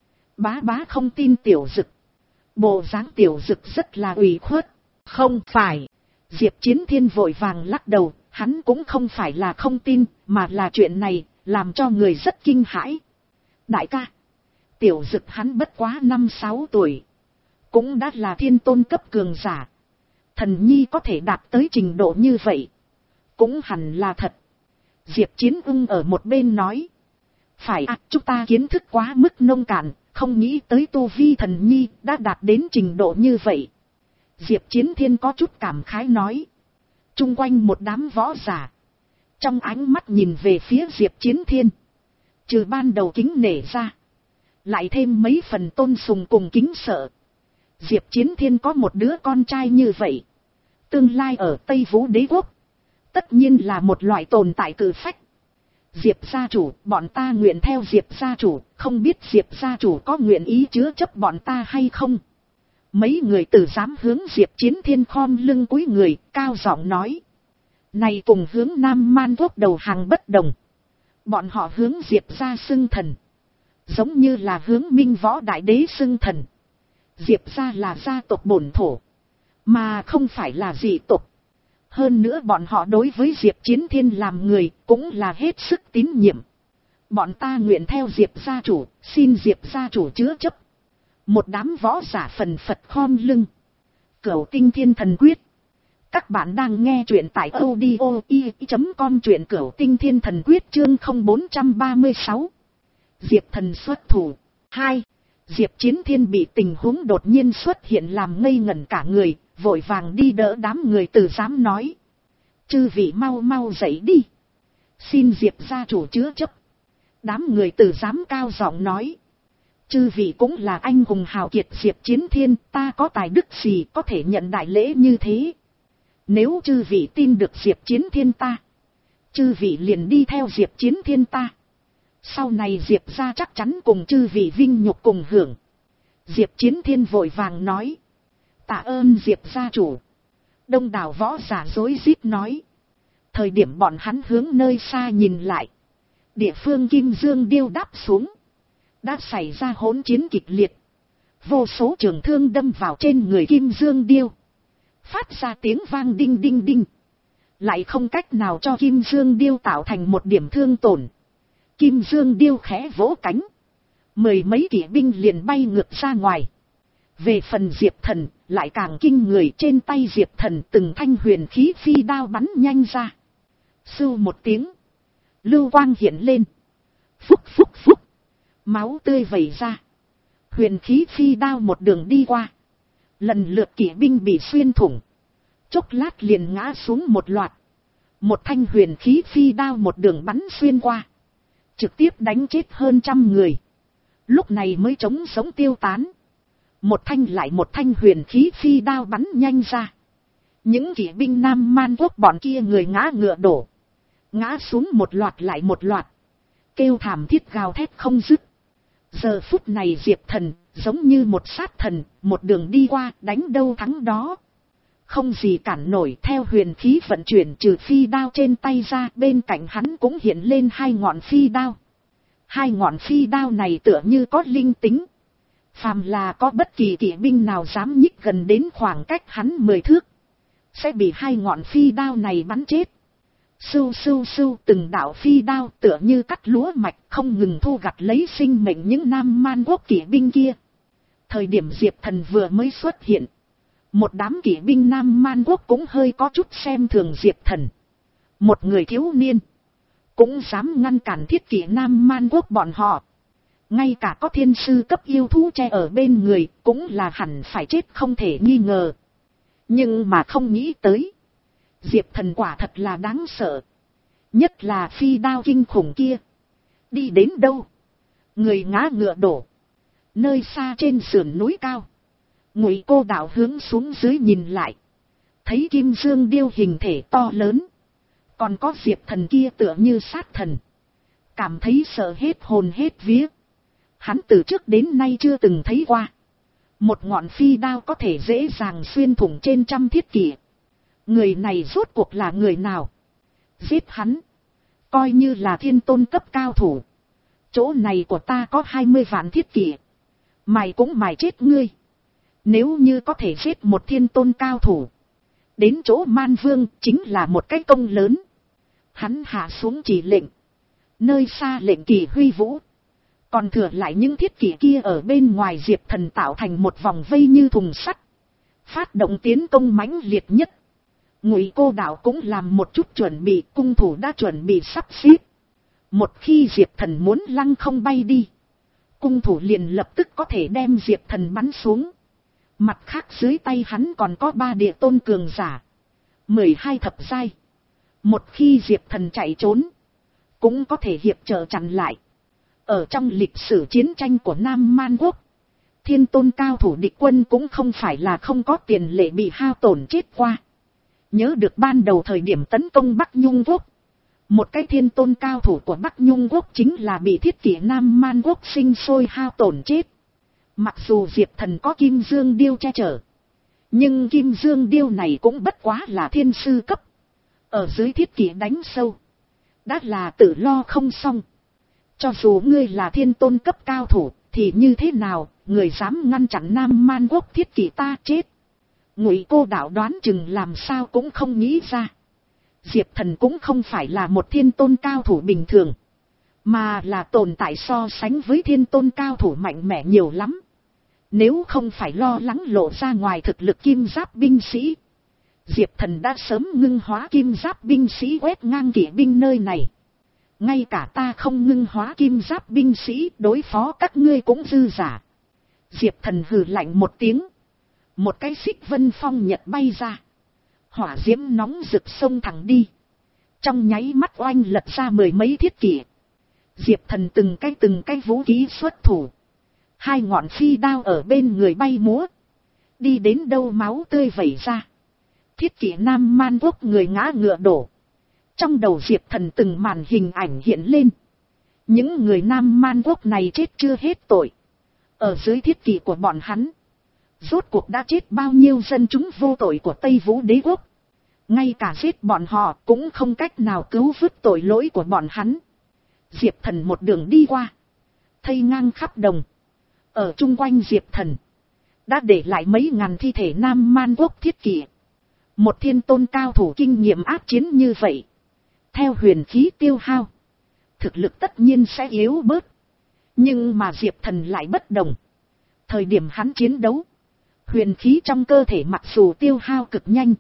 Bá bá không tin Tiểu Dực. Bộ dáng Tiểu Dực rất là ủy khuất. Không phải. Diệp Chiến Thiên vội vàng lắc đầu, Hắn cũng không phải là không tin, mà là chuyện này, làm cho người rất kinh hãi. Đại ca, tiểu dực hắn bất quá năm sáu tuổi, cũng đã là thiên tôn cấp cường giả. Thần nhi có thể đạt tới trình độ như vậy, cũng hẳn là thật. Diệp Chiến Ưng ở một bên nói. Phải à, chúng ta kiến thức quá mức nông cạn, không nghĩ tới tu vi thần nhi đã đạt đến trình độ như vậy. Diệp Chiến Thiên có chút cảm khái nói. Trung quanh một đám võ giả, trong ánh mắt nhìn về phía Diệp Chiến Thiên, trừ ban đầu kính nể ra, lại thêm mấy phần tôn sùng cùng kính sợ. Diệp Chiến Thiên có một đứa con trai như vậy, tương lai ở Tây Vũ Đế Quốc, tất nhiên là một loại tồn tại cự phách. Diệp gia chủ, bọn ta nguyện theo Diệp gia chủ, không biết Diệp gia chủ có nguyện ý chứa chấp bọn ta hay không. Mấy người tử dám hướng Diệp Chiến Thiên khom lưng cúi người, cao giọng nói. Này cùng hướng Nam Man Quốc đầu hàng bất đồng. Bọn họ hướng Diệp gia xưng thần, giống như là hướng Minh Võ Đại Đế xưng thần. Diệp gia là gia tộc bổn thổ, mà không phải là dị tộc. Hơn nữa bọn họ đối với Diệp Chiến Thiên làm người cũng là hết sức tín nhiệm. Bọn ta nguyện theo Diệp gia chủ, xin Diệp gia chủ chứa chấp. Một đám võ giả phần phật khom lưng. Cửu Tinh Thiên Thần Quyết. Các bạn đang nghe truyện tại audio i chấm com, truyện Cửu Tinh Thiên Thần Quyết chương không bốn ba sáu. Diệp thần xuất thủ. hai. Diệp Chiến Thiên bị tình huống đột nhiên xuất hiện làm ngây ngẩn cả người, vội vàng đi đỡ đám người từ dám nói. Chư vị mau mau dậy đi. Xin Diệp gia chủ chứa chấp. Đám người từ dám cao giọng nói. Chư vị cũng là anh hùng hào kiệt Diệp Chiến Thiên, ta có tài đức gì có thể nhận đại lễ như thế. Nếu chư vị tin được Diệp Chiến Thiên ta, chư vị liền đi theo Diệp Chiến Thiên ta. Sau này Diệp gia chắc chắn cùng chư vị vinh nhục cùng hưởng. Diệp Chiến Thiên vội vàng nói. Tạ ơn Diệp gia chủ. Đông đảo võ giả rối rít nói. Thời điểm bọn hắn hướng nơi xa nhìn lại, địa phương Kim Dương Điêu đáp xuống, đã xảy ra hỗn chiến kịch liệt. Vô số trường thương đâm vào trên người Kim Dương Điêu, phát ra tiếng vang đinh đinh đinh, lại không cách nào cho Kim Dương Điêu tạo thành một điểm thương tổn. Kim Dương Điêu khẽ vỗ cánh, mười mấy kỵ binh liền bay ngược ra ngoài. Về phần Diệp Thần lại càng kinh người, trên tay Diệp Thần từng thanh huyền khí phi đao bắn nhanh ra. Sưu một tiếng, lưu quang hiện lên, phúc phúc phúc, máu tươi vẩy ra. Huyền khí phi đao một đường đi qua, lần lượt kỵ binh bị xuyên thủng, chốc lát liền ngã xuống một loạt. Một thanh huyền khí phi đao một đường bắn xuyên qua, trực tiếp đánh chết hơn trăm người. Lúc này mới trống sống tiêu tán. Một thanh lại một thanh huyền khí phi đao bắn nhanh ra. Những kỵ binh Nam Man Quốc bọn kia người ngã ngựa đổ, ngã xuống một loạt lại một loạt, kêu thảm thiết gào thét không dứt. Giờ phút này Diệp Thần giống như một sát thần, một đường đi qua, đánh đâu thắng đó, không gì cản nổi. Theo huyền khí vận chuyển trừ phi đao trên tay ra, bên cạnh hắn cũng hiện lên hai ngọn phi đao. Hai ngọn phi đao này tựa như có linh tính, phàm là có bất kỳ kỵ binh nào dám nhích gần đến khoảng cách hắn mười thước, sẽ bị hai ngọn phi đao này bắn chết. Sưu sưu sưu, từng đạo phi đao tựa như cắt lúa mạch, không ngừng thu gặt lấy sinh mệnh những Nam Man Quốc kỵ binh kia. Thời điểm Diệp Thần vừa mới xuất hiện, một đám kỵ binh Nam Man Quốc cũng hơi có chút xem thường Diệp Thần. Một người thiếu niên cũng dám ngăn cản thiết kỵ Nam Man Quốc bọn họ. Ngay cả có thiên sư cấp yêu thú che ở bên người, cũng là hẳn phải chết không thể nghi ngờ. Nhưng mà không nghĩ tới, Diệp Thần quả thật là đáng sợ. Nhất là phi đao kinh khủng kia, đi đến đâu người ngã ngựa đổ. Nơi xa trên sườn núi cao, Ngụy Cô Đạo hướng xuống dưới nhìn lại, thấy Kim Dương Điêu hình thể to lớn, còn có Diệp Thần kia tựa như sát thần, cảm thấy sợ hết hồn hết vía. Hắn từ trước đến nay chưa từng thấy qua một ngọn phi đao có thể dễ dàng xuyên thủng trên trăm thiết kỵ. Người này rốt cuộc là người nào? Giết hắn, coi như là thiên tôn cấp cao thủ. Chỗ này của ta có hai mươi vạn thiết kỵ, mày cũng mày chết ngươi. Nếu như có thể giết một thiên tôn cao thủ, Đến chỗ Man Vương chính là một cái công lớn. Hắn hạ xuống chỉ lệnh. Nơi xa lệnh kỳ huy vũ. Còn thừa lại những thiết kỷ kia ở bên ngoài Diệp Thần tạo thành một vòng vây như thùng sắt. Phát động tiến công mãnh liệt nhất. Ngụy Cô Đạo cũng làm một chút chuẩn bị, cung thủ đã chuẩn bị sắp xếp. Một khi Diệp Thần muốn lăng không bay đi, cung thủ liền lập tức có thể đem Diệp Thần bắn xuống. Mặt khác dưới tay hắn còn có ba địa tôn cường giả, mười hai thập giai. Một khi Diệp Thần chạy trốn, cũng có thể hiệp trợ chặn lại. Ở trong lịch sử chiến tranh của Nam Man Quốc, thiên tôn cao thủ địch quân cũng không phải là không có tiền lệ bị hao tổn chết qua. Nhớ được ban đầu thời điểm tấn công Bắc Nhung Quốc, một cái thiên tôn cao thủ của Bắc Nhung Quốc chính là bị thiết kỷ Nam Man Quốc sinh sôi hao tổn chết. Mặc dù Diệp Thần có Kim Dương Điêu che chở, nhưng Kim Dương Điêu này cũng bất quá là thiên sư cấp. Ở dưới thiết kỷ đánh sâu, đã là tự lo không xong. Cho dù ngươi là thiên tôn cấp cao thủ, thì như thế nào, người dám ngăn chặn Nam Man Quốc thiết kỷ ta chết. Ngụy Cô Đạo đoán chừng làm sao cũng không nghĩ ra. Diệp Thần cũng không phải là một thiên tôn cao thủ bình thường, mà là tồn tại so sánh với thiên tôn cao thủ mạnh mẽ nhiều lắm. Nếu không phải lo lắng lộ ra ngoài thực lực kim giáp binh sĩ, Diệp Thần đã sớm ngưng hóa kim giáp binh sĩ quét ngang kỵ binh nơi này. Ngay cả ta không ngưng hóa kim giáp binh sĩ đối phó các ngươi cũng dư giả. Diệp Thần hừ lạnh một tiếng. Một cái xích vân phong nhật bay ra. Hỏa diễm nóng rực sông thẳng đi. Trong nháy mắt oanh lật ra mười mấy thiết kỷ. Diệp Thần từng cái từng cái vũ khí xuất thủ. Hai ngọn phi đao ở bên người bay múa. Đi đến đâu máu tươi vẩy ra. Thiết kỷ Nam Man Quốc người ngã ngựa đổ. Trong đầu Diệp Thần từng màn hình ảnh hiện lên. Những người Nam Man Quốc này chết chưa hết tội. Ở dưới thiết kỷ của bọn hắn, rốt cuộc đã chết bao nhiêu dân chúng vô tội của Tây Vũ Đế Quốc. Ngay cả giết bọn họ cũng không cách nào cứu vớt tội lỗi của bọn hắn. Diệp Thần một đường đi qua, thây ngang khắp đồng. Ở chung quanh Diệp Thần, đã để lại mấy ngàn thi thể Nam Man Quốc thiết kỷ. Một thiên tôn cao thủ kinh nghiệm ác chiến như vậy, theo huyền khí tiêu hao, thực lực tất nhiên sẽ yếu bớt. Nhưng mà Diệp Thần lại bất đồng. Thời điểm hắn chiến đấu, huyền khí trong cơ thể mặc dù tiêu hao cực nhanh,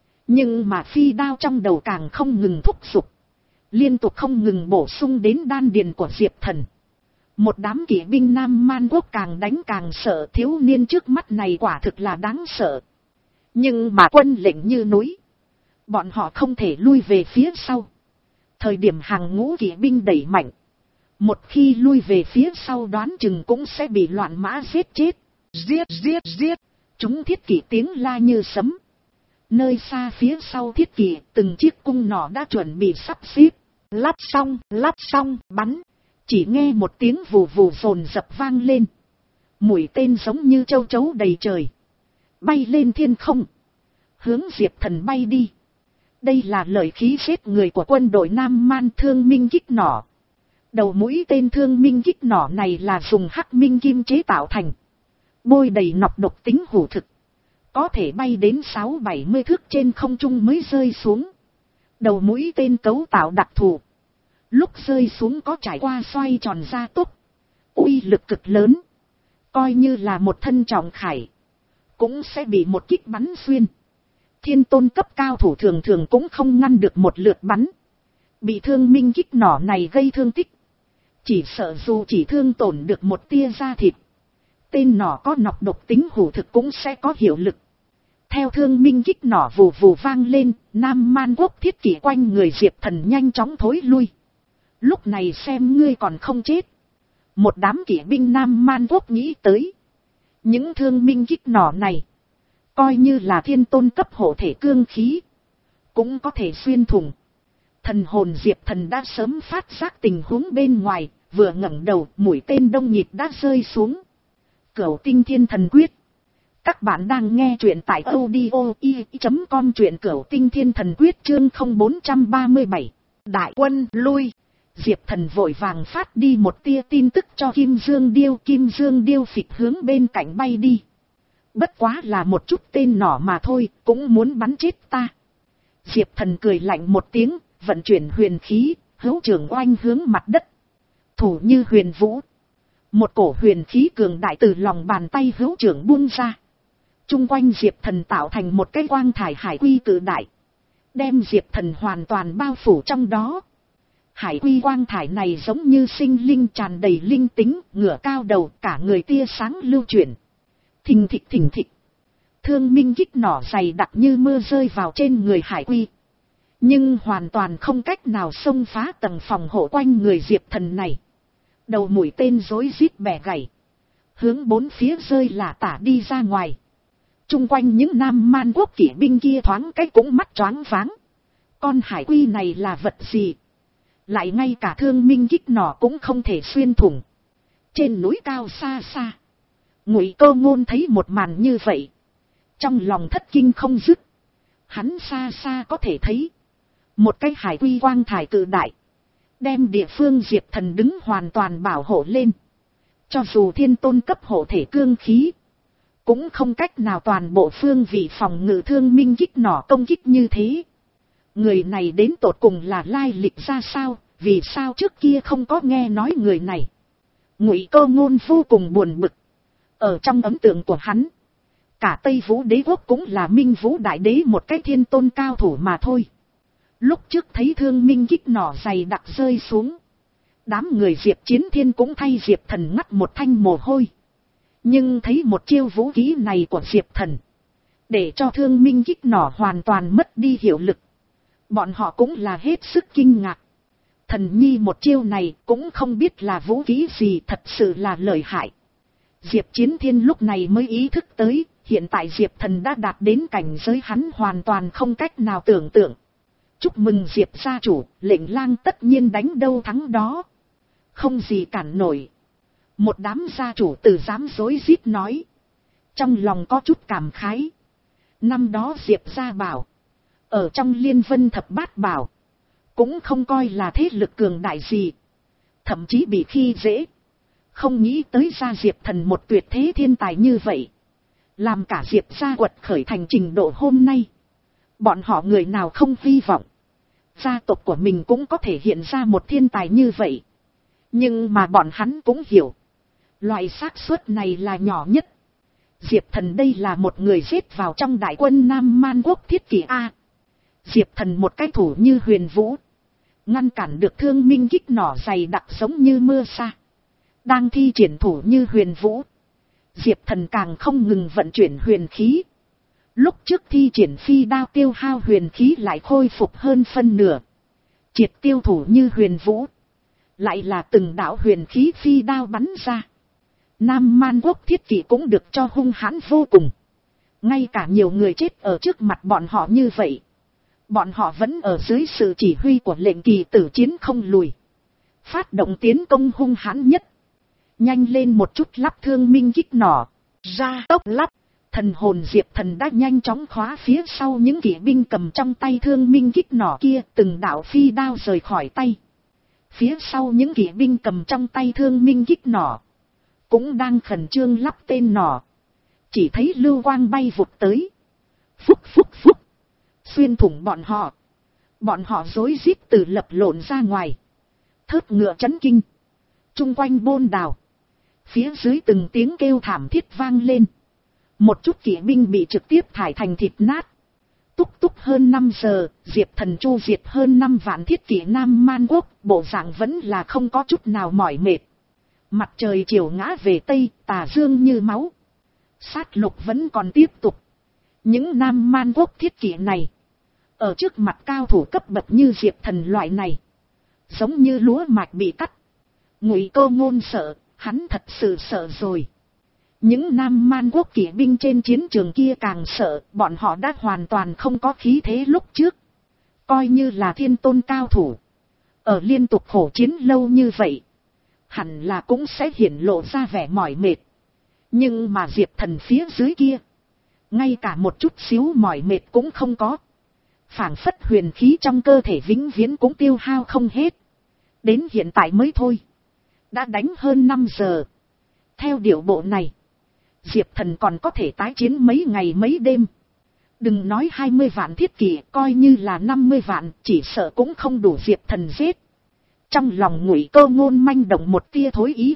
nhưng mà phi đao trong đầu càng không ngừng thúc giục, liên tục không ngừng bổ sung đến đan điền của Diệp Thần. Một đám kỵ binh Nam Man Quốc càng đánh càng sợ, thiếu niên trước mắt này quả thực là đáng sợ. Nhưng mà quân lệnh như núi, bọn họ không thể lui về phía sau. Thời điểm hàng ngũ kỵ binh đẩy mạnh, một khi lui về phía sau đoán chừng cũng sẽ bị loạn mã giết chết. Giết giết giết, chúng thiết kỷ tiếng la như sấm. Nơi xa phía sau thiết kỷ, từng chiếc cung nỏ đã chuẩn bị sắp xếp. Lắp xong, lắp xong, bắn. Chỉ nghe một tiếng vù vù rồn rập vang lên. Mũi tên giống như châu chấu đầy trời, bay lên thiên không, hướng Diệp Thần bay đi. Đây là lợi khí giết người của quân đội Nam Man thương minh kích nỏ. Đầu mũi tên thương minh kích nỏ này là dùng hắc minh kim chế tạo thành, bôi đầy nọc độc tính hủ thực, có thể bay đến sáu bảy mươi thước trên không trung mới rơi xuống. Đầu mũi tên cấu tạo đặc thù, lúc rơi xuống có trải qua xoay tròn gia tốc, uy lực cực lớn, coi như là một thân trọng khải cũng sẽ bị một kích bắn xuyên. Thiên tôn cấp cao thủ thường thường cũng không ngăn được một lượt bắn. Bị thương minh kích nỏ này gây thương tích, chỉ sợ dù chỉ thương tổn được một tia da thịt, tên nỏ có nọc độc tính hủ thực cũng sẽ có hiệu lực. Theo thương minh kích nỏ vù vù vang lên, Nam Man Quốc thiết kỷ quanh người Diệp Thần nhanh chóng thối lui. Lúc này xem ngươi còn không chết. Một đám kỵ binh Nam Man Quốc nghĩ tới. Những thương minh kích nỏ này, coi như là thiên tôn cấp hộ thể cương khí, cũng có thể xuyên thủng. Thần hồn Diệp Thần đã sớm phát giác tình huống bên ngoài, vừa ngẩng đầu, mũi tên đông nhịp đã rơi xuống. Cửu Tinh Thiên Thần Quyết. Các bạn đang nghe truyện tại audio i chấm com, truyện Cửu Tinh Thiên Thần Quyết chương không bốn ba bảy. Đại quân lui. Diệp Thần vội vàng phát đi một tia tin tức cho Kim Dương Điêu. Kim Dương Điêu phịch hướng bên cạnh bay đi. Bất quá là một chút tên nỏ mà thôi, cũng muốn bắn chết ta. Diệp Thần cười lạnh một tiếng, vận chuyển huyền khí, hữu trưởng oanh hướng mặt đất. Thủ như huyền vũ. Một cổ huyền khí cường đại từ lòng bàn tay hữu trưởng buông ra. Trung quanh Diệp Thần tạo thành một cái quang thải hải quy cự đại. Đem Diệp Thần hoàn toàn bao phủ trong đó. Hải quy quang thải này giống như sinh linh tràn đầy linh tính, ngửa cao đầu, cả người tia sáng lưu chuyển. Thình thịch thình thịch. Thương minh kích nỏ dày đặc như mưa rơi vào trên người hải quy. Nhưng hoàn toàn không cách nào xông phá tầng phòng hộ quanh người Diệp Thần này. Đầu mũi tên rối rít bẻ gãy. Hướng bốn phía rơi lả tả đi ra ngoài. Trung quanh những Nam Man quốc kỵ binh kia thoáng cái cũng mắt choáng váng. Con hải quy này là vật gì? Lại ngay cả thương minh kích nỏ cũng không thể xuyên thủng. Trên núi cao xa xa. Ngụy Cơ Ngôn thấy một màn như vậy. Trong lòng thất kinh không dứt. Hắn xa xa có thể thấy. Một cái hải quy quang thải cự đại. Đem địa phương Diệp Thần đứng hoàn toàn bảo hộ lên. Cho dù thiên tôn cấp hộ thể cương khí. Cũng không cách nào toàn bộ phương vị phòng ngự thương minh kích nỏ công kích như thế. Người này đến tột cùng là lai lịch ra sao, vì sao trước kia không có nghe nói người này. Ngụy Cơ Ngôn vô cùng buồn bực. Ở trong ấn tượng của hắn, cả Tây Vũ đế quốc cũng là Minh Vũ đại đế một cái thiên tôn cao thủ mà thôi. Lúc trước thấy thương minh kích nỏ dày đặc rơi xuống. Đám người Diệp Chiến Thiên cũng thay Diệp Thần ngắt một thanh mồ hôi. Nhưng thấy một chiêu vũ khí này của Diệp Thần. Để cho thương minh kích nỏ hoàn toàn mất đi hiệu lực. Bọn họ cũng là hết sức kinh ngạc. Thần nhi một chiêu này cũng không biết là vũ khí gì, thật sự là lợi hại. Diệp Chiến Thiên lúc này mới ý thức tới, hiện tại Diệp Thần đã đạt đến cảnh giới hắn hoàn toàn không cách nào tưởng tượng. Chúc mừng Diệp gia chủ, lệnh lang tất nhiên đánh đâu thắng đó. Không gì cản nổi. Một đám gia chủ từ dám dối rít nói. Trong lòng có chút cảm khái. Năm đó Diệp gia bảo. Ở trong Liên Vân Thập Bát Bảo. Cũng không coi là thế lực cường đại gì. Thậm chí bị khi dễ. Không nghĩ tới ra Diệp Thần một tuyệt thế thiên tài như vậy. Làm cả Diệp gia quật khởi thành trình độ hôm nay. Bọn họ người nào không hy vọng. Gia tộc của mình cũng có thể hiện ra một thiên tài như vậy. Nhưng mà bọn hắn cũng hiểu. Loại xác suất này là nhỏ nhất. Diệp Thần đây là một người giết vào trong đại quân Nam Man quốc thiết kỷ A. Diệp Thần một cái thủ như huyền vũ. Ngăn cản được thương minh kích nỏ dày đặc giống như mưa sa. Đang thi triển thủ như huyền vũ. Diệp Thần càng không ngừng vận chuyển huyền khí. Lúc trước thi triển phi đao tiêu hao huyền khí lại khôi phục hơn phân nửa. Triệt tiêu thủ như huyền vũ. Lại là từng đạo huyền khí phi đao bắn ra. Nam Man quốc thiết kỷ cũng được cho hung hãn vô cùng. Ngay cả nhiều người chết ở trước mặt bọn họ như vậy. Bọn họ vẫn ở dưới sự chỉ huy của lệnh kỳ tử chiến không lùi. Phát động tiến công hung hãn nhất. Nhanh lên một chút lắp thương minh kích nỏ. Ra tốc lắp. Thần hồn Diệp Thần đã nhanh chóng khóa phía sau những kỵ binh cầm trong tay thương minh kích nỏ kia, từng đạo phi đao rời khỏi tay. Phía sau những kỵ binh cầm trong tay thương minh kích nỏ. Cũng đang khẩn trương lắp tên nỏ. Chỉ thấy lưu quang bay vụt tới. Phúc phúc phúc. Xuyên thủng bọn họ. Bọn họ rối rít từ lập lộn ra ngoài. Thớt ngựa chấn kinh. Trung quanh bôn đào. Phía dưới từng tiếng kêu thảm thiết vang lên. Một chút kỵ binh bị trực tiếp thải thành thịt nát. Túc túc hơn năm giờ, Diệp Thần chu diệt hơn năm vạn thiết kỵ Nam Man quốc, bộ dạng vẫn là không có chút nào mỏi mệt. Mặt trời chiều ngã về Tây, tà dương như máu. Sát lục vẫn còn tiếp tục. Những Nam Man quốc thiết kỵ này, ở trước mặt cao thủ cấp bậc như Diệp Thần loại này, giống như lúa mạch bị cắt. Ngụy Cơ Ngôn sợ, hắn thật sự sợ rồi. Những Nam Man quốc kỵ binh trên chiến trường kia càng sợ, bọn họ đã hoàn toàn không có khí thế lúc trước. Coi như là thiên tôn cao thủ. Ở liên tục khổ chiến lâu như vậy, hẳn là cũng sẽ hiển lộ ra vẻ mỏi mệt. Nhưng mà Diệp Thần phía dưới kia, ngay cả một chút xíu mỏi mệt cũng không có. Phảng phất huyền khí trong cơ thể vĩnh viễn cũng tiêu hao không hết. Đến hiện tại mới thôi. Đã đánh hơn năm giờ. Theo điệu bộ này, Diệp Thần còn có thể tái chiến mấy ngày mấy đêm. Đừng nói hai mươi vạn thiết kỷ, coi như là năm mươi vạn, chỉ sợ cũng không đủ Diệp Thần giết. Trong lòng Ngụy Cơ Ngôn manh động một tia thối ý.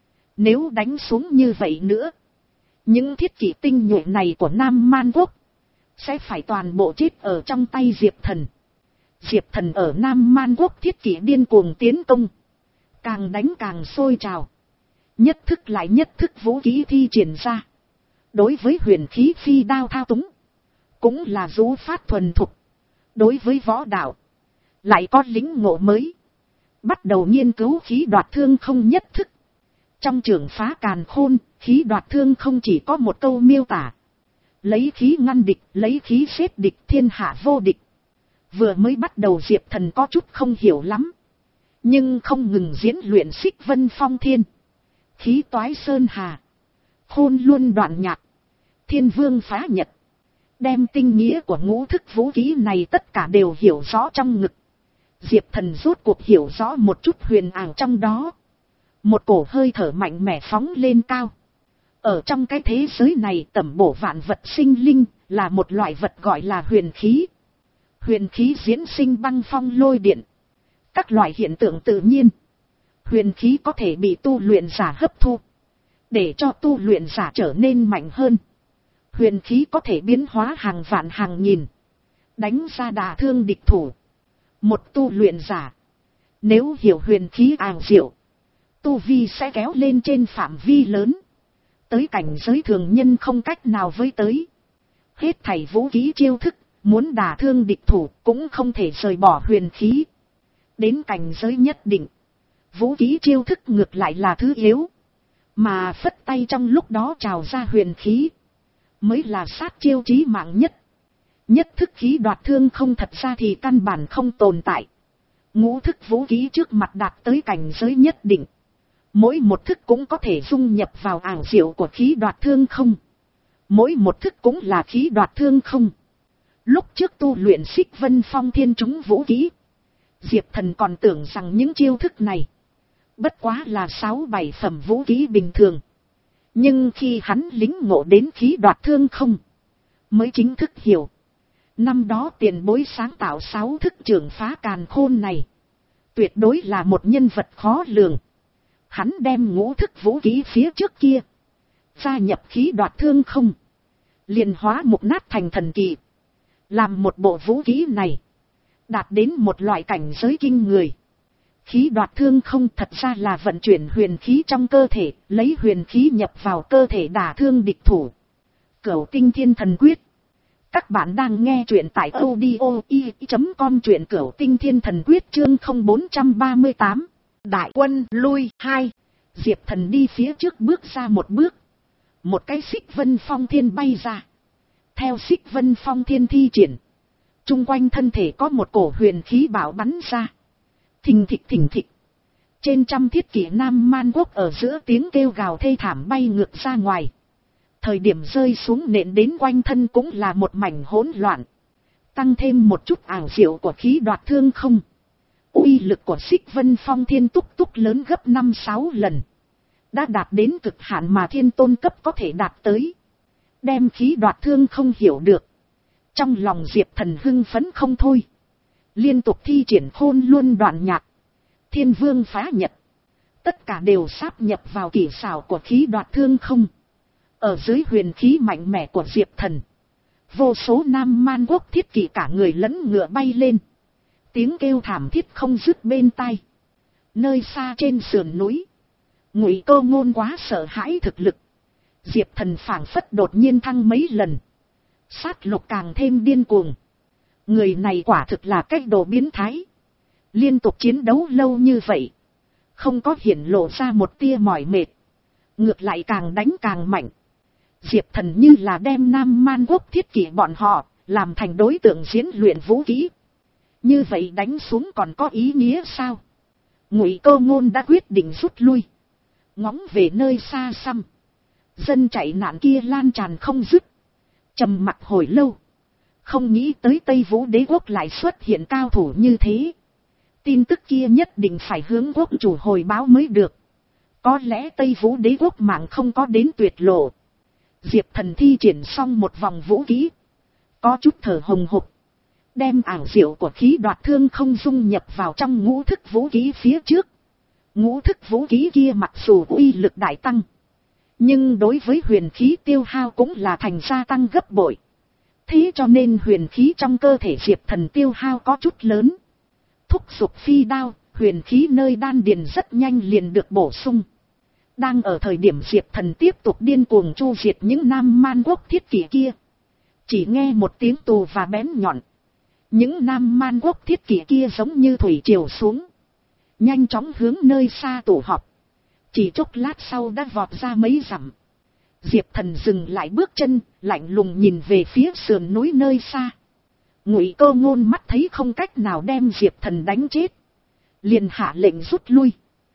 Nếu đánh xuống như vậy nữa, những thiết kỷ tinh nhuệ này của Nam Man Quốc sẽ phải toàn bộ chết ở trong tay Diệp Thần. Diệp Thần ở Nam Man Quốc thiết kỷ điên cuồng tiến công, càng đánh càng sôi trào. Nhất thức lại nhất thức vũ khí thi triển ra. Đối với huyền khí phi đao thao túng, cũng là rú phát thuần thục. Đối với võ đạo, lại có lĩnh ngộ mới. Bắt đầu nghiên cứu khí đoạt thương không nhất thức. Trong trường phá càn khôn, khí đoạt thương không chỉ có một câu miêu tả. Lấy khí ngăn địch, lấy khí xếp địch, thiên hạ vô địch. Vừa mới bắt đầu Diệp Thần có chút không hiểu lắm. Nhưng không ngừng diễn luyện Xích Vân Phong Thiên, khí toái sơn hà, khôn luôn đoạn nhạc, thiên vương phá nhật. Đem tinh nghĩa của ngũ thức vũ khí này tất cả đều hiểu rõ trong ngực. Diệp Thần rốt cuộc hiểu rõ một chút huyền ảo trong đó. Một cổ hơi thở mạnh mẽ phóng lên cao. Ở trong cái thế giới này tẩm bổ vạn vật sinh linh là một loại vật gọi là huyền khí. Huyền khí diễn sinh băng phong lôi điện. Các loại hiện tượng tự nhiên. Huyền khí có thể bị tu luyện giả hấp thu, để cho tu luyện giả trở nên mạnh hơn. Huyền khí có thể biến hóa hàng vạn hàng nghìn, đánh ra đả thương địch thủ. Một tu luyện giả, nếu hiểu huyền khí ảo diệu, tu vi sẽ kéo lên trên phạm vi lớn, tới cảnh giới thường nhân không cách nào với tới. Hết thảy vũ khí chiêu thức, muốn đả thương địch thủ cũng không thể rời bỏ huyền khí. Đến cảnh giới nhất định, vũ khí chiêu thức ngược lại là thứ yếu, mà phất tay trong lúc đó trào ra huyền khí mới là sát chiêu chí mạng nhất. Nhất thức khí đoạt thương không thật ra thì căn bản không tồn tại. Ngũ thức vũ khí trước mặt đạt tới cảnh giới nhất định, mỗi một thức cũng có thể dung nhập vào ảo diệu của khí đoạt thương không. Mỗi một thức cũng là khí đoạt thương không. Lúc trước tu luyện Xích Vân Phong Thiên chúng vũ khí, Diệp Thần còn tưởng rằng những chiêu thức này bất quá là sáu bảy phẩm vũ khí bình thường. Nhưng khi hắn lính ngộ đến khí đoạt thương không, mới chính thức hiểu. Năm đó tiền bối sáng tạo sáu thức trường phá càn khôn này, tuyệt đối là một nhân vật khó lường. Hắn đem ngũ thức vũ khí phía trước kia gia nhập khí đoạt thương không, liền hóa mục nát thành thần kỳ. Làm một bộ vũ khí này đạt đến một loại cảnh giới kinh người. Khí đoạt thương không thật ra là vận chuyển huyền khí trong cơ thể, lấy huyền khí nhập vào cơ thể đả thương địch thủ. Cửu Tinh Thiên Thần Quyết. Các bạn đang nghe truyện tại audio i chấm com, truyện Cửu Tinh Thiên Thần Quyết chương không bốn ba tám. Đại quân lui hai. Diệp Thần đi phía trước bước ra một bước. Một cái Xích Vân Phong Thiên bay ra. Theo Xích Vân Phong Thiên thi triển, chung quanh thân thể có một cổ huyền khí bạo bắn ra. Thình thịch thình thịch. Trên trăm thiết kỷ Nam Man Quốc ở giữa tiếng kêu gào thê thảm bay ngược ra ngoài. Thời điểm rơi xuống nện đến quanh thân cũng là một mảnh hỗn loạn. Tăng thêm một chút ảo diệu của khí đoạt thương không, uy lực của Xích Vân Phong Thiên túc túc lớn gấp năm sáu lần. Đã đạt đến cực hạn mà thiên tôn cấp có thể đạt tới. Đem khí đoạt thương không hiểu được, trong lòng Diệp Thần hưng phấn không thôi. Liên tục thi triển khôn luôn đoạn nhạc, thiên vương phá nhật, tất cả đều sáp nhập vào kỹ xảo của khí đoạt thương không. Ở dưới huyền khí mạnh mẽ của Diệp Thần, vô số Nam Man Quốc thiết kỷ cả người lẫn ngựa bay lên, tiếng kêu thảm thiết không dứt bên tai. Nơi xa trên sườn núi, Ngụy Cơ Ngôn quá sợ hãi thực lực, Diệp Thần phảng phất đột nhiên thăng mấy lần, sát lục càng thêm điên cuồng. Người này quả thực là cách đồ biến thái. Liên tục chiến đấu lâu như vậy, không có hiển lộ ra một tia mỏi mệt, ngược lại càng đánh càng mạnh. Diệp Thần như là đem Nam Man Quốc thiết kỷ bọn họ làm thành đối tượng diễn luyện vũ khí. Như vậy đánh xuống còn có ý nghĩa sao? Ngụy Cơ Ngôn đã quyết định rút lui, ngóng về nơi xa xăm. Dân chạy nạn kia lan tràn không dứt. Trầm mặc hồi lâu, không nghĩ tới Tây Vũ Đế Quốc lại xuất hiện cao thủ như thế. Tin tức kia nhất định phải hướng quốc chủ hồi báo mới được. Có lẽ Tây Vũ Đế Quốc mạng không có đến tuyệt lộ. Diệp Thần thi triển xong một vòng vũ kỹ, có chút thở hồng hộc, đem ảo diệu của khí đoạt thương không dung nhập vào trong ngũ thức vũ kỹ phía trước. Ngũ thức vũ kỹ kia mặc dù uy lực đại tăng, nhưng đối với huyền khí tiêu hao cũng là thành gia tăng gấp bội. Thế cho nên huyền khí trong cơ thể Diệp Thần tiêu hao có chút lớn. Thúc giục phi đao, huyền khí nơi đan điền rất nhanh liền được bổ sung. Đang ở thời điểm Diệp Thần tiếp tục điên cuồng chu diệt những Nam Man Quốc thiết kỷ kia, chỉ nghe một tiếng tù và bén nhọn. Những Nam Man Quốc thiết kỷ kia giống như thủy triều xuống, nhanh chóng hướng nơi xa tụ họp. Chỉ chốc lát sau đã vọt ra mấy dặm. Diệp Thần dừng lại bước chân, lạnh lùng nhìn về phía sườn núi nơi xa. Ngụy Cơ Ngôn mắt thấy không cách nào đem Diệp Thần đánh chết, liền hạ lệnh rút lui.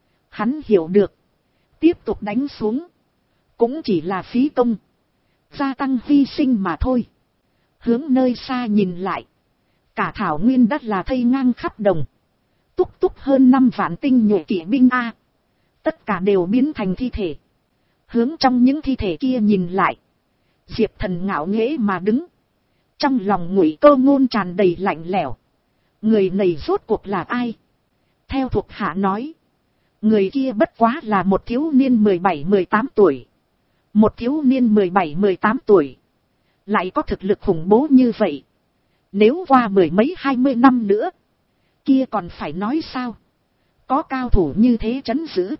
Hắn hiểu được, tiếp tục đánh xuống cũng chỉ là phí công, gia tăng hy sinh mà thôi. Hướng nơi xa nhìn lại, cả thảo nguyên đất là thây ngang khắp đồng, túc túc hơn năm vạn tinh nhuệ kỵ binh a, tất cả đều biến thành thi thể. Hướng trong những thi thể kia nhìn lại, Diệp Thần ngạo nghễ mà đứng, trong lòng Ngụy Cơ Ngôn tràn đầy lạnh lẽo. Người này rốt cuộc là ai? Theo thuộc hạ nói, người kia bất quá là một thiếu niên mười bảy mười tám tuổi. Một thiếu niên mười bảy mười tám tuổi lại có thực lực khủng bố như vậy. Nếu qua mười mấy hai mươi năm nữa, kia còn phải nói sao? Có cao thủ như thế trấn giữ,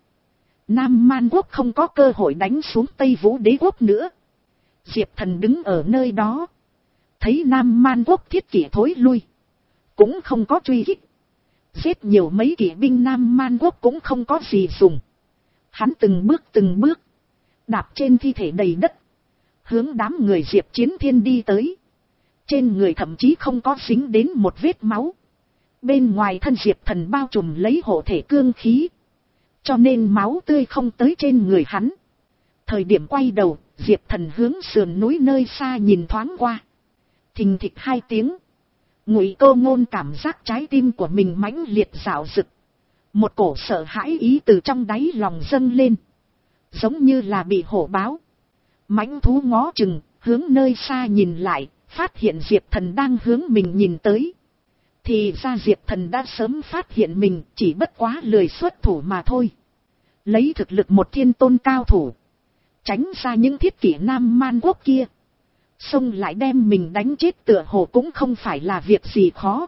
Nam Man Quốc không có cơ hội đánh xuống Tây Vũ Đế Quốc nữa. Diệp Thần đứng ở nơi đó, thấy Nam Man Quốc thiết kỷ thối lui, cũng không có truy kích. Giết nhiều mấy kỵ binh Nam Man Quốc cũng không có gì dùng. Hắn từng bước từng bước, đạp trên thi thể đầy đất, hướng đám người Diệp Chiến Thiên đi tới. Trên người thậm chí không có dính đến một vết máu. Bên ngoài thân Diệp Thần bao trùm lấy hộ thể cương khí, cho nên máu tươi không tới trên người hắn. Thời điểm quay đầu, Diệp Thần hướng sườn núi nơi xa nhìn thoáng qua. Thình thịch hai tiếng, Ngụy Cơ Ngôn cảm giác trái tim của mình mãnh liệt rạo rực. Một cổ sợ hãi ý từ trong đáy lòng dâng lên, giống như là bị hổ báo. Mãnh thú ngó chừng, hướng nơi xa nhìn lại, phát hiện Diệp Thần đang hướng mình nhìn tới. Thì ra Diệp Thần đã sớm phát hiện mình, chỉ bất quá lười xuất thủ mà thôi. Lấy thực lực một thiên tôn cao thủ, tránh ra những thiết kỷ Nam Man Quốc kia, xông lại đem mình đánh chết tựa hồ cũng không phải là việc gì khó.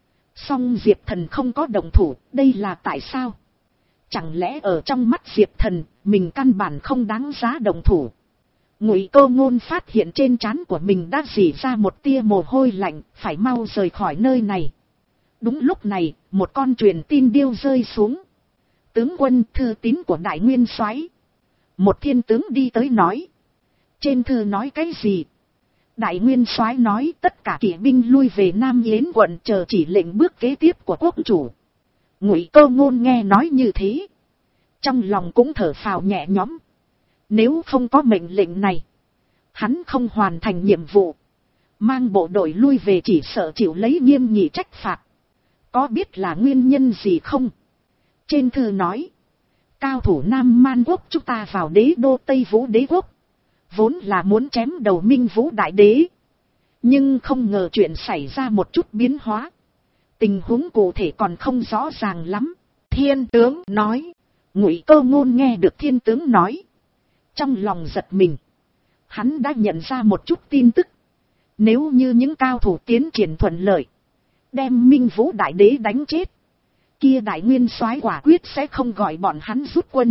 Song Diệp Thần không có động thủ, đây là tại sao? Chẳng lẽ ở trong mắt Diệp Thần, mình căn bản không đáng giá động thủ? Ngụy Cơ Ngôn phát hiện trên trán của mình đã rỉ ra một tia mồ hôi lạnh, phải mau rời khỏi nơi này. Đúng lúc này, một con truyền tin điêu rơi xuống. Tướng quân, thư tín của Đại Nguyên Soái. Một thiên tướng đi tới nói. Trên thư nói cái gì? Đại Nguyên Soái nói tất cả kỵ binh lui về Nam Yến quận chờ chỉ lệnh bước kế tiếp của quốc chủ. Ngụy Cơ Ngôn nghe nói như thế, trong lòng cũng thở phào nhẹ nhõm. Nếu không có mệnh lệnh này, hắn không hoàn thành nhiệm vụ, mang bộ đội lui về chỉ sợ chịu lấy nghiêm nghị trách phạt. Có biết là nguyên nhân gì không? Trên thư nói, cao thủ Nam Man Quốc chúng ta vào đế đô Tây Vũ Đế Quốc, vốn là muốn chém đầu Minh Vũ Đại Đế, nhưng không ngờ chuyện xảy ra một chút biến hóa. Tình huống cụ thể còn không rõ ràng lắm. Thiên tướng nói. Ngụy Cơ Ngôn nghe được thiên tướng nói, trong lòng giật mình. Hắn đã nhận ra một chút tin tức. Nếu như những cao thủ tiến triển thuận lợi, đem Minh Vũ Đại Đế đánh chết, kia Đại Nguyên Soái quả quyết sẽ không gọi bọn hắn rút quân,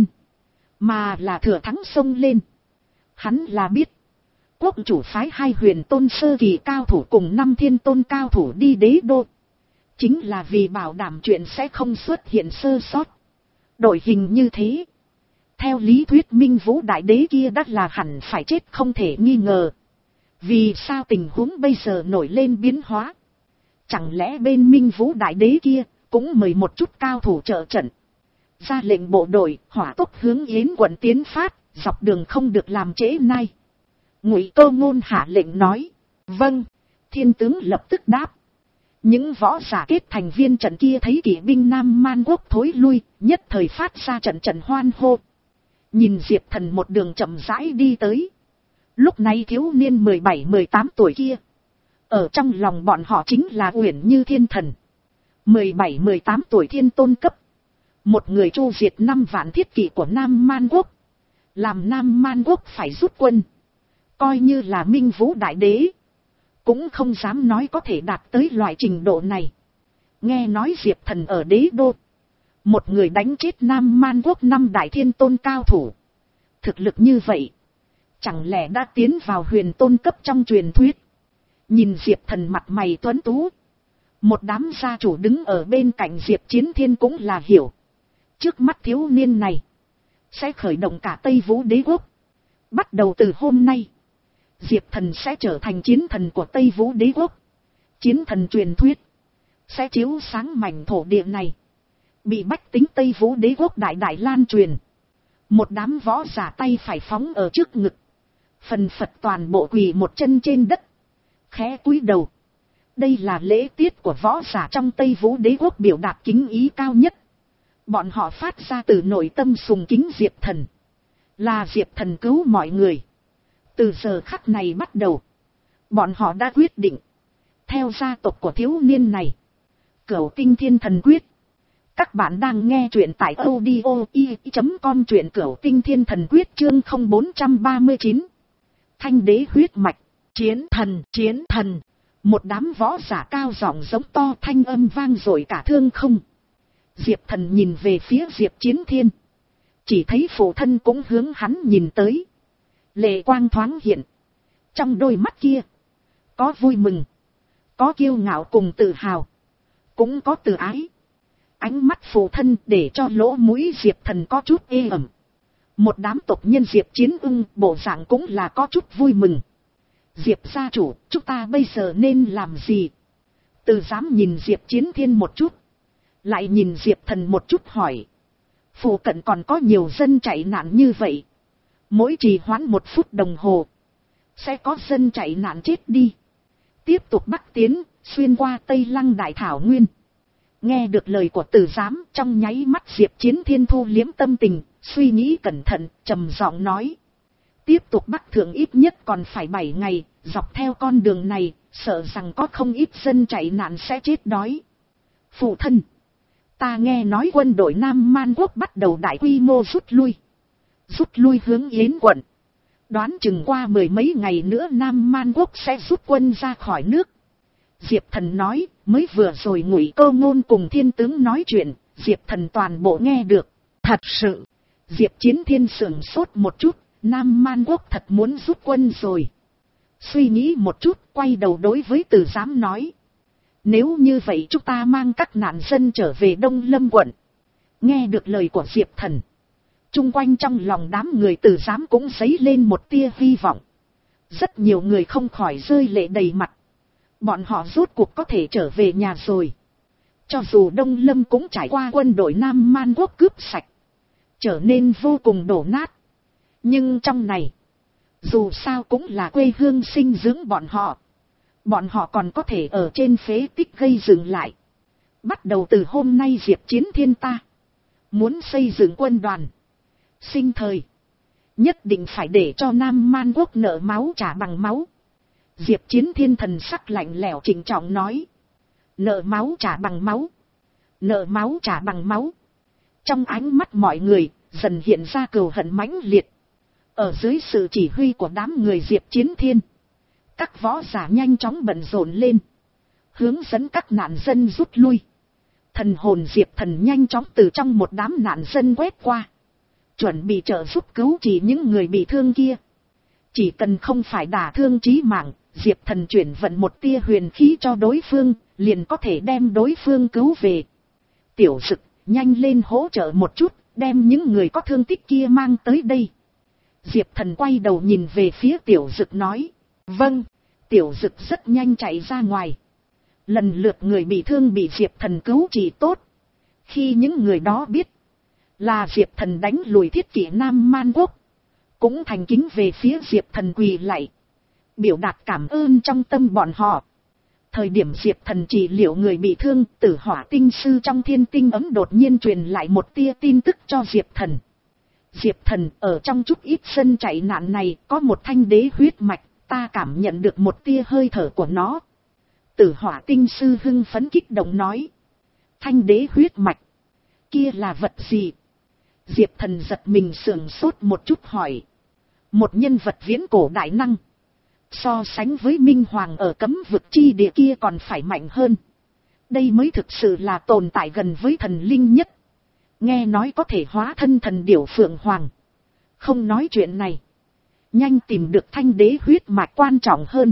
mà là thừa thắng xông lên. Hắn là biết, quốc chủ phái hai huyền tôn sơ kỳ cao thủ cùng năm thiên tôn cao thủ đi đế đô, chính là vì bảo đảm chuyện sẽ không xuất hiện sơ sót. Đội hình như thế, theo lý thuyết Minh Vũ Đại Đế kia đắt là hẳn phải chết không thể nghi ngờ. Vì sao tình huống bây giờ nổi lên biến hóa? Chẳng lẽ bên Minh Vũ Đại Đế kia cũng mời một chút cao thủ trợ trận, ra lệnh bộ đội hỏa tốc hướng Yến quận tiến phát, dọc đường không được làm trễ nai. Ngụy Cơ Ngôn hạ lệnh nói. Vâng. Thiên tướng lập tức đáp. Những võ giả kết thành viên trận kia thấy kỵ binh Nam Man Quốc thối lui, nhất thời phát ra trận trận hoan hô. Nhìn Diệp Thần một đường chậm rãi đi tới, Lúc này thiếu niên mười bảy mười tám tuổi kia, ở trong lòng bọn họ chính là uyển như thiên thần. mười bảy mười tám tuổi thiên tôn cấp, một người chu diệt năm vạn thiết kỵ của Nam Man Quốc, làm Nam Man Quốc phải rút quân, coi như là Minh Vũ Đại Đế, cũng không dám nói có thể đạt tới loại trình độ này. Nghe nói Diệp Thần ở đế đô, một người đánh chết Nam Man Quốc năm đại thiên tôn cao thủ. Thực lực như vậy, chẳng lẽ đã tiến vào huyền tôn cấp trong truyền thuyết. Nhìn Diệp Thần mặt mày tuấn tú, một đám gia chủ đứng ở bên cạnh Diệp Chiến Thiên cũng là hiểu. Trước mắt thiếu niên này, sẽ khởi động cả Tây Vũ Đế Quốc. Bắt đầu từ hôm nay, Diệp Thần sẽ trở thành chiến thần của Tây Vũ Đế Quốc. Chiến thần truyền thuyết, sẽ chiếu sáng mảnh thổ địa này, bị bách tính Tây Vũ Đế Quốc đại đại lan truyền. Một đám võ giả tay phải phóng ở trước ngực, phần phật toàn bộ quỳ một chân trên đất, khẽ cúi đầu. Đây là lễ tiết của võ giả trong Tây Vũ Đế Quốc, biểu đạt kính ý cao nhất. Bọn họ phát ra từ nội tâm sùng kính Diệp Thần, là Diệp Thần cứu mọi người. Từ giờ khắc này bắt đầu, bọn họ đã quyết định theo gia tộc của thiếu niên này, Cửu Tinh Thiên Thần Quyết. Các bạn đang nghe truyện tại audio i chấm com, truyện Cửu Tinh Thiên Thần Quyết chương không bốn ba chín. Thanh đế huyết mạch, chiến thần, chiến thần. Một đám võ giả cao giọng giống to, thanh âm vang dội cả thương không. Diệp Thần nhìn về phía Diệp Chiến Thiên, chỉ thấy phụ thân cũng hướng hắn nhìn tới. Lệ quang thoáng hiện, trong đôi mắt kia có vui mừng, có kiêu ngạo cùng tự hào, cũng có từ ái. Ánh mắt phụ thân để cho lỗ mũi Diệp Thần có chút ê ẩm. Một đám tộc nhân Diệp Chiến Ưng bộ dạng cũng là có chút vui mừng. Diệp gia chủ, chúng ta bây giờ nên làm gì? Từ dám nhìn Diệp Chiến Thiên một chút, lại nhìn Diệp Thần một chút hỏi. Phụ cận còn có nhiều dân chạy nạn như vậy, mỗi trì hoãn một phút đồng hồ, sẽ có dân chạy nạn chết đi. Tiếp tục bắc tiến, xuyên qua Tây Lăng Đại Thảo Nguyên. Nghe được lời của Từ giám, trong nháy mắt Diệp Chiến Thiên thu liếm tâm tình, suy nghĩ cẩn thận, trầm giọng nói. Tiếp tục bắc thượng ít nhất còn phải bảy ngày, dọc theo con đường này, sợ rằng có không ít dân chạy nạn sẽ chết đói. Phụ thân, ta nghe nói quân đội Nam Man Quốc bắt đầu đại quy mô rút lui. Rút lui hướng Yến quận. Đoán chừng qua mười mấy ngày nữa Nam Man Quốc sẽ rút quân ra khỏi nước. Diệp Thần nói, mới vừa rồi Ngụy Cơ Ngôn cùng thiên tướng nói chuyện, Diệp Thần toàn bộ nghe được. Thật sự, Diệp Chiến Thiên sửng sốt một chút, Nam Man Quốc thật muốn rút quân rồi. Suy nghĩ một chút, quay đầu đối với Từ giám nói. Nếu như vậy chúng ta mang các nạn dân trở về Đông Lâm quận. Nghe được lời của Diệp Thần, chung quanh trong lòng đám người Từ giám cũng dấy lên một tia hy vọng. Rất nhiều người không khỏi rơi lệ đầy mặt. Bọn họ rốt cuộc có thể trở về nhà rồi. Cho dù Đông Lâm cũng trải qua quân đội Nam Man Quốc cướp sạch, trở nên vô cùng đổ nát. Nhưng trong này, dù sao cũng là quê hương sinh dưỡng bọn họ. Bọn họ còn có thể ở trên phế tích gây dựng lại. Bắt đầu từ hôm nay Diệp Chiến Thiên ta muốn xây dựng quân đoàn. Sinh thời, nhất định phải để cho Nam Man Quốc nợ máu trả bằng máu. Diệp Chiến Thiên thần sắc lạnh lẽo trịnh trọng nói. Nợ máu trả bằng máu. Nợ máu trả bằng máu. Trong ánh mắt mọi người, dần hiện ra cừu hận mãnh liệt. Ở dưới sự chỉ huy của đám người Diệp Chiến Thiên, các võ giả nhanh chóng bận rộn lên, hướng dẫn các nạn dân rút lui. Thần hồn Diệp Thần nhanh chóng từ trong một đám nạn dân quét qua, chuẩn bị trợ giúp cứu chỉ những người bị thương kia. Chỉ cần không phải đả thương chí mạng, Diệp Thần chuyển vận một tia huyền khí cho đối phương, liền có thể đem đối phương cứu về. Tiểu Dực, nhanh lên hỗ trợ một chút, đem những người có thương tích kia mang tới đây. Diệp Thần quay đầu nhìn về phía Tiểu Dực nói. Vâng. Tiểu Dực rất nhanh chạy ra ngoài. Lần lượt người bị thương bị Diệp Thần cứu trị tốt. Khi những người đó biết là Diệp Thần đánh lùi thiết kỷ Nam Man Quốc, cũng thành kính về phía Diệp Thần quỳ lạy, biểu đạt cảm ơn trong tâm bọn họ. Thời điểm Diệp Thần trị liệu người bị thương, Tử Hỏa tinh sư trong thiên tinh ấm đột nhiên truyền lại một tia tin tức cho Diệp Thần. Diệp Thần, ở trong chút ít sân chạy nạn này có một thanh đế huyết mạch, ta cảm nhận được một tia hơi thở của nó. Tử Hỏa Tinh Sư hưng phấn kích động nói. Thanh đế huyết mạch, kia là vật gì? Diệp Thần giật mình sườn sốt một chút hỏi. Một nhân vật viễn cổ đại năng, so sánh với Minh Hoàng ở cấm vực chi địa kia còn phải mạnh hơn. Đây mới thực sự là tồn tại gần với thần linh nhất. Nghe nói có thể hóa thân thần điểu Phượng Hoàng. Không nói chuyện này, nhanh tìm được thanh đế huyết mạch quan trọng hơn.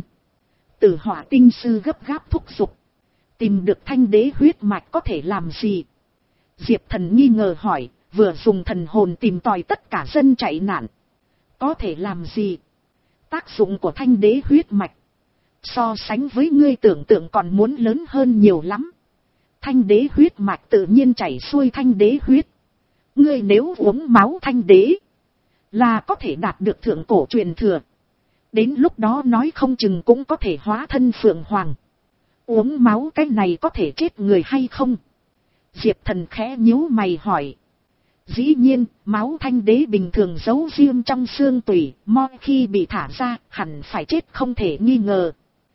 Tử Hỏa Tinh Sư gấp gáp thúc giục. Tìm được thanh đế huyết mạch có thể làm gì? Diệp Thần nghi ngờ hỏi, vừa dùng thần hồn tìm tòi tất cả dân chạy nạn. Có thể làm gì? Tác dụng của thanh đế huyết mạch, so sánh với ngươi tưởng tượng còn muốn lớn hơn nhiều lắm. Thanh đế huyết mạch tự nhiên chảy xuôi thanh đế huyết. Ngươi nếu uống máu thanh đế, là có thể đạt được thượng cổ truyền thừa. Đến lúc đó nói không chừng cũng có thể hóa thân Phượng Hoàng. Uống máu cái này có thể chết người hay không? Diệp Thần khẽ nhíu mày hỏi. Dĩ nhiên, máu thanh đế bình thường giấu riêng trong xương tủy, mo khi bị thả ra, hẳn phải chết không thể nghi ngờ.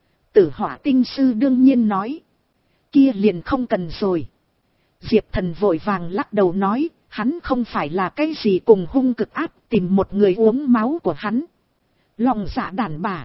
Tử Hỏa Tinh Sư đương nhiên nói. Kia liền không cần rồi. Diệp Thần vội vàng lắc đầu nói, hắn không phải là cái gì cùng hung cực áp tìm một người uống máu của hắn. Lòng dạ đàn bà.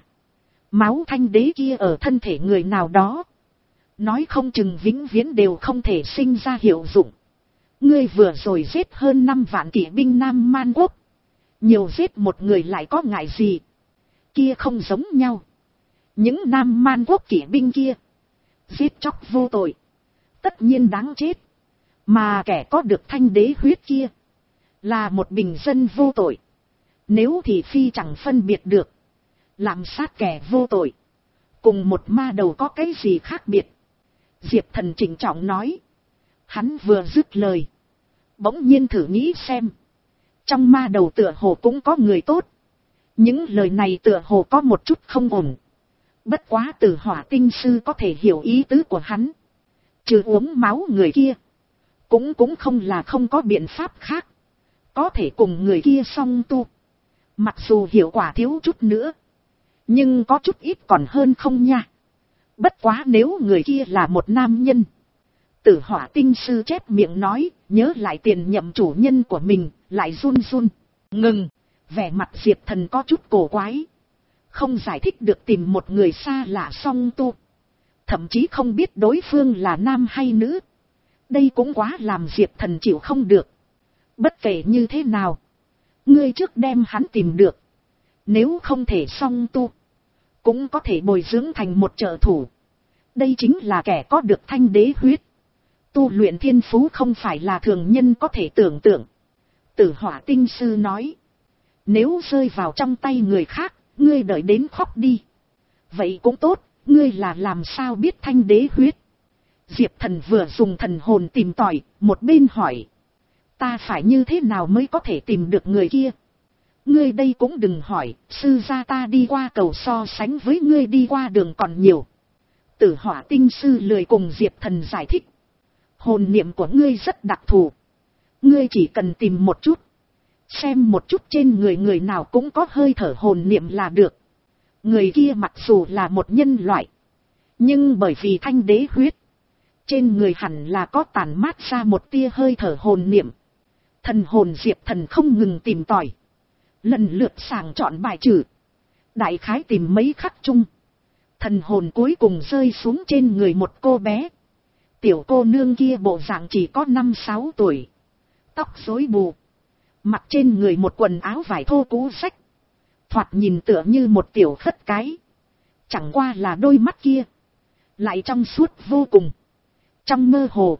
Máu thanh đế kia ở thân thể người nào đó, nói không chừng vĩnh viễn đều không thể sinh ra hiệu dụng. Ngươi vừa rồi giết hơn năm vạn kỵ binh Nam Man Quốc, nhiều giết một người lại có ngại gì? Kia không giống nhau. Những Nam Man Quốc kỵ binh kia, giết chóc vô tội, tất nhiên đáng chết. Mà kẻ có được thanh đế huyết kia, là một bình dân vô tội. Nếu thị phi chẳng phân biệt được, làm sát kẻ vô tội, cùng một ma đầu có cái gì khác biệt? Diệp Thần trịnh trọng nói. Hắn vừa dứt lời, bỗng nhiên thử nghĩ xem, trong ma đầu tựa hồ cũng có người tốt. Những lời này tựa hồ có một chút không ổn. Bất quá Tử Hỏa Tinh Sư có thể hiểu ý tứ của hắn. Trừ uống máu người kia, cũng cũng không là không có biện pháp khác, có thể cùng người kia song tu. Mặc dù hiệu quả thiếu chút nữa, nhưng có chút ít còn hơn không nha. Bất quá nếu người kia là một nam nhân. Tử Hỏa Tinh Sư chép miệng nói, nhớ lại tiền nhậm chủ nhân của mình, lại run run. Ngừng, vẻ mặt Diệp Thần có chút cổ quái. Không giải thích được tìm một người xa lạ song tu. Thậm chí không biết đối phương là nam hay nữ. Đây cũng quá làm Diệp Thần chịu không được. Bất kể như thế nào, ngươi trước đem hắn tìm được. Nếu không thể song tu, cũng có thể bồi dưỡng thành một trợ thủ. Đây chính là kẻ có được thanh đế huyết. Tu luyện thiên phú không phải là thường nhân có thể tưởng tượng. Tử Hỏa Tinh Sư nói. Nếu rơi vào trong tay người khác, ngươi đợi đến khóc đi. Vậy cũng tốt, ngươi là làm sao biết thanh đế huyết? Diệp Thần vừa dùng thần hồn tìm tòi, một bên hỏi. Ta phải như thế nào mới có thể tìm được người kia? Ngươi đây cũng đừng hỏi, sư gia ta đi qua cầu so sánh với ngươi đi qua đường còn nhiều. Tử Hỏa Tinh Sư lười cùng Diệp Thần giải thích. Hồn niệm của ngươi rất đặc thù. Ngươi chỉ cần tìm một chút, xem một chút trên người người nào cũng có hơi thở hồn niệm là được. Người kia mặc dù là một nhân loại, nhưng bởi vì thanh đế huyết, trên người hẳn là có tản mát ra một tia hơi thở hồn niệm. Thần hồn Diệp Thần không ngừng tìm tòi, lần lượt sàng chọn bài trừ. Đại khái tìm mấy khắc chung, thần hồn cuối cùng rơi xuống trên người một cô bé. Tiểu cô nương kia bộ dạng chỉ có năm sáu tuổi, tóc rối bù, mặc trên người một quần áo vải thô cũ rách, thoạt nhìn tựa như một tiểu khất cái. Chẳng qua là đôi mắt kia lại trong suốt vô cùng, trong mơ hồ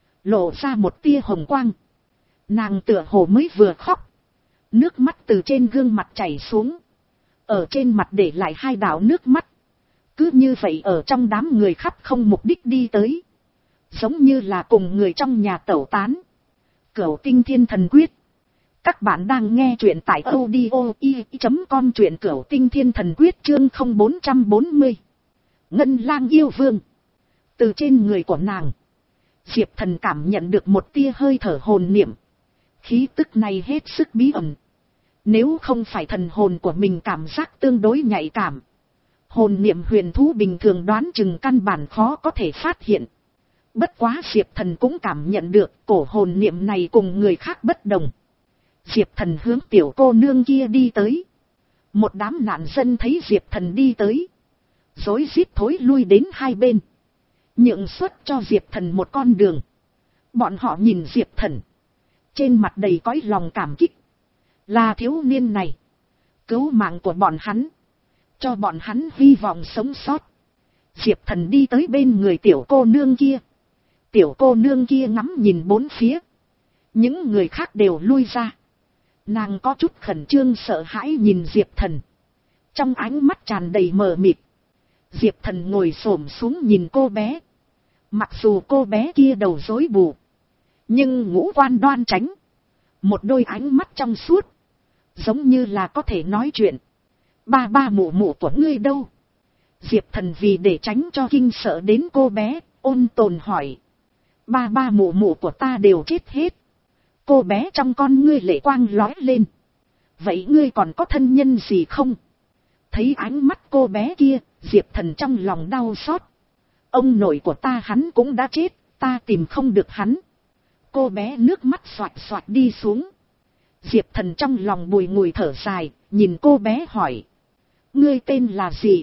lộ ra một tia hồng quang. Nàng tựa hồ mới vừa khóc, nước mắt từ trên gương mặt chảy xuống, ở trên mặt để lại hai đạo nước mắt. Cứ như vậy ở trong đám người khắp không mục đích đi tới, giống như là cùng người trong nhà tẩu tán. Cửu Tinh Thiên Thần Quyết. Các bạn đang nghe truyện tại audio i chấm com, truyện Cửu Tinh Thiên Thần Quyết chương không bốn bốn mươi. Ngân Lang Yêu Vương. Từ trên người của nàng, Diệp Thần cảm nhận được một tia hơi thở hồn niệm. Khí tức này hết sức bí ẩn. Nếu không phải thần hồn của mình cảm giác tương đối nhạy cảm, hồn niệm huyền thú bình thường đoán chừng căn bản khó có thể phát hiện. Bất quá Diệp Thần cũng cảm nhận được cổ hồn niệm này cùng người khác bất đồng. Diệp Thần hướng tiểu cô nương kia đi tới. Một đám nạn dân thấy Diệp Thần đi tới, rối rít thối lui đến hai bên, nhượng xuất cho Diệp Thần một con đường. Bọn họ nhìn Diệp Thần, trên mặt đầy cõi lòng cảm kích. Là thiếu niên này cứu mạng của bọn hắn, cho bọn hắn hy vọng sống sót. Diệp Thần đi tới bên người tiểu cô nương kia. Tiểu cô nương kia ngắm nhìn bốn phía, những người khác đều lui ra. Nàng có chút khẩn trương sợ hãi nhìn Diệp Thần, trong ánh mắt tràn đầy mờ mịt. Diệp Thần ngồi xổm xuống nhìn cô bé. Mặc dù cô bé kia đầu rối bù, nhưng ngũ quan đoan chánh, một đôi ánh mắt trong suốt, giống như là có thể nói chuyện. Ba ba mụ mụ của ngươi đâu? Diệp Thần vì để tránh cho kinh sợ đến cô bé, ôn tồn hỏi. Ba ba mụ mụ của ta đều chết hết. Cô bé trong con ngươi lệ quang lóe lên. Vậy ngươi còn có thân nhân gì không? Thấy ánh mắt cô bé kia, Diệp Thần trong lòng đau xót. Ông nội của ta hắn cũng đã chết, ta tìm không được hắn. Cô bé nước mắt xoạt xoạt đi xuống. Diệp Thần trong lòng bùi ngùi thở dài, nhìn cô bé hỏi. Ngươi tên là gì?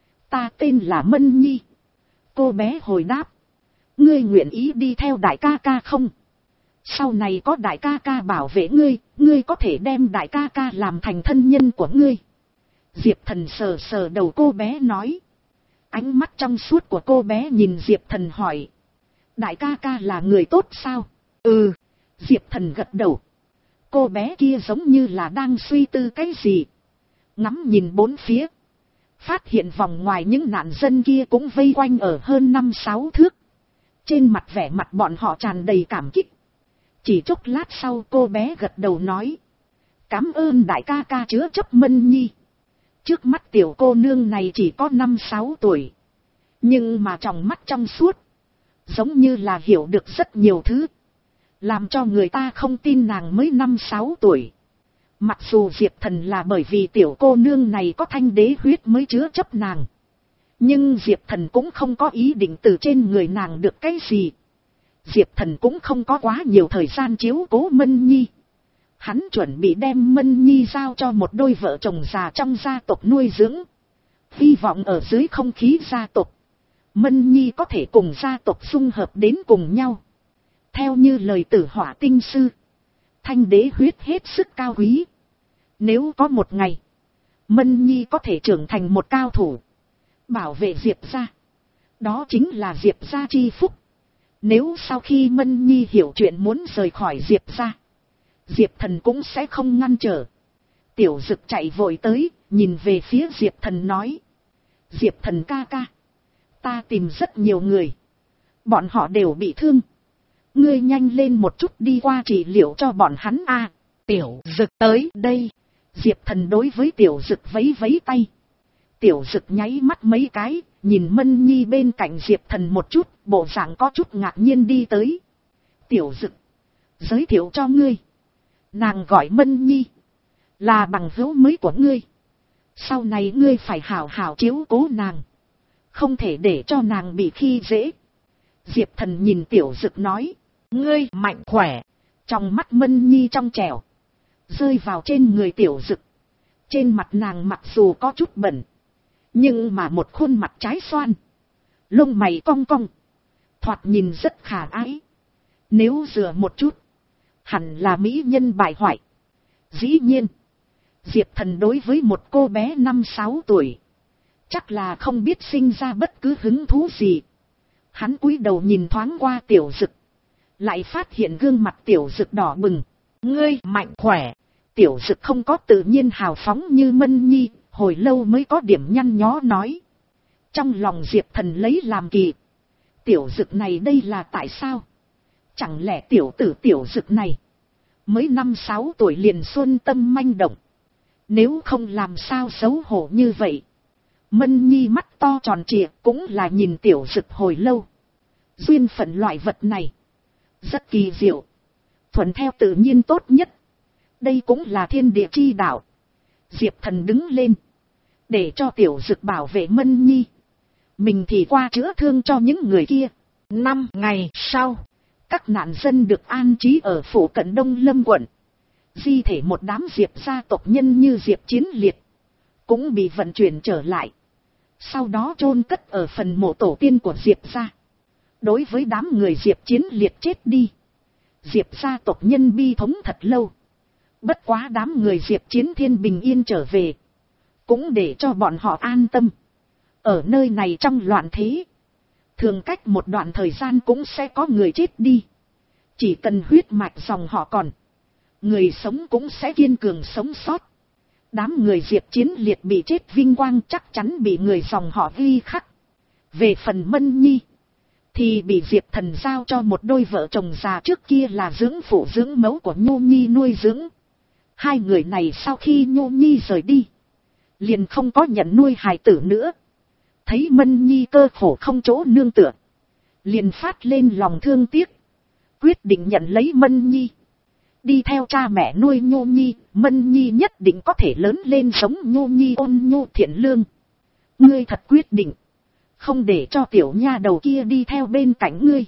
Ta tên là Mân Nhi. Cô bé hồi đáp. Ngươi nguyện ý đi theo đại ca ca không? Sau này có đại ca ca bảo vệ ngươi, ngươi có thể đem đại ca ca làm thành thân nhân của ngươi. Diệp Thần sờ sờ đầu cô bé nói. Ánh mắt trong suốt của cô bé nhìn Diệp Thần hỏi. Đại ca ca là người tốt sao? Ừ. Diệp Thần gật đầu. Cô bé kia giống như là đang suy tư cái gì. Ngắm nhìn bốn phía, phát hiện vòng ngoài những nạn dân kia cũng vây quanh ở hơn năm sáu thước. Trên mặt vẻ mặt bọn họ tràn đầy cảm kích. Chỉ chốc lát sau cô bé gật đầu nói. Cảm ơn đại ca ca chứa chấp Mân Nhi. Trước mắt tiểu cô nương này chỉ có năm sáu tuổi, nhưng mà tròng mắt trong suốt, giống như là hiểu được rất nhiều thứ, làm cho người ta không tin nàng mới năm sáu tuổi. Mặc dù Diệp Thần là bởi vì tiểu cô nương này có thanh đế huyết mới chứa chấp nàng, nhưng Diệp Thần cũng không có ý định từ trên người nàng được cái gì. Diệp Thần cũng không có quá nhiều thời gian chiếu cố Mân Nhi. Hắn chuẩn bị đem Mân Nhi giao cho một đôi vợ chồng già trong gia tộc nuôi dưỡng. Hy vọng ở dưới không khí gia tộc, Mân Nhi có thể cùng gia tộc xung hợp đến cùng nhau. Theo như lời Tử Hỏa tinh sư, thanh đế huyết hết sức cao quý. Nếu có một ngày, Mân Nhi có thể trưởng thành một cao thủ, bảo vệ Diệp gia, đó chính là Diệp gia chi phúc. Nếu sau khi Mân Nhi hiểu chuyện muốn rời khỏi Diệp gia, Diệp Thần cũng sẽ không ngăn trở. Tiểu Dực chạy vội tới, nhìn về phía Diệp Thần nói. Diệp Thần ca ca, ta tìm rất nhiều người, bọn họ đều bị thương. Ngươi nhanh lên một chút đi qua trị liệu cho bọn hắn a. À, Tiểu Dực tới đây. Diệp Thần đối với Tiểu Dực vẫy vẫy tay. Tiểu Dực nháy mắt mấy cái, nhìn Mân Nhi bên cạnh Diệp Thần một chút, bộ dạng có chút ngạc nhiên đi tới. Tiểu Dực, giới thiệu cho ngươi. Nàng gọi Mân Nhi, là bằng hữu mới của ngươi. Sau này ngươi phải hảo hảo chiếu cố nàng, không thể để cho nàng bị khi dễ. Diệp Thần nhìn Tiểu Dực nói. Ngươi mạnh khỏe. Trong mắt Mân Nhi trong trẻo, rơi vào trên người Tiểu Dực. Trên mặt nàng mặc dù có chút bẩn, nhưng mà một khuôn mặt trái xoan, lông mày cong cong, thoạt nhìn rất khả ái. Nếu rửa một chút, hẳn là mỹ nhân bại hoại. Dĩ nhiên, Diệp Thần đối với một cô bé năm sáu tuổi, chắc là không biết sinh ra bất cứ hứng thú gì. Hắn cúi đầu nhìn thoáng qua Tiểu Dực, lại phát hiện gương mặt Tiểu Dực đỏ bừng. Ngươi mạnh khỏe. Tiểu Dực không có tự nhiên hào phóng như Mân Nhi, hồi lâu mới có điểm nhăn nhó nói. Trong lòng Diệp Thần lấy làm kỳ. Tiểu Dực này đây là tại sao? Chẳng lẽ tiểu tử Tiểu Dực này mới năm sáu tuổi liền xuân tâm manh động? Nếu không làm sao xấu hổ như vậy? Mân Nhi mắt to tròn trịa cũng là nhìn Tiểu Dực hồi lâu. Duyên phận loại vật này rất kỳ diệu, thuận theo tự nhiên tốt nhất. Đây cũng là thiên địa chi đạo. Diệp Thần đứng lên. Để cho Tiểu Dực bảo vệ Mân Nhi. Mình thì qua chữa thương cho những người kia. Năm ngày sau, các nạn dân được an trí ở phủ cận Đông Lâm quận. Di thể một đám Diệp gia tộc nhân như Diệp Chiến Liệt cũng bị vận chuyển trở lại. Sau đó chôn cất ở phần mộ tổ tiên của Diệp gia. Đối với đám người Diệp Chiến Liệt chết đi, Diệp gia tộc nhân bi thống thật lâu. Bất quá đám người Diệp Chiến Thiên bình yên trở về, cũng để cho bọn họ an tâm. Ở nơi này trong loạn thế, thường cách một đoạn thời gian cũng sẽ có người chết đi. Chỉ cần huyết mạch dòng họ còn, người sống cũng sẽ kiên cường sống sót. Đám người Diệp Chiến Liệt bị chết vinh quang chắc chắn bị người dòng họ ghi khắc. Về phần Mân Nhi, thì bị Diệp Thần giao cho một đôi vợ chồng già trước kia là dưỡng phụ dưỡng mẫu của Nhô Nhi nuôi dưỡng. Hai người này sau khi Nhô Nhi rời đi, liền không có nhận nuôi hài tử nữa. Thấy Mân Nhi cơ khổ không chỗ nương tựa, liền phát lên lòng thương tiếc, quyết định nhận lấy Mân Nhi. Đi theo cha mẹ nuôi Nhô Nhi, Mân Nhi nhất định có thể lớn lên giống Nhô Nhi ôn nhu thiện lương. Ngươi thật quyết định không để cho tiểu nha đầu kia đi theo bên cạnh ngươi.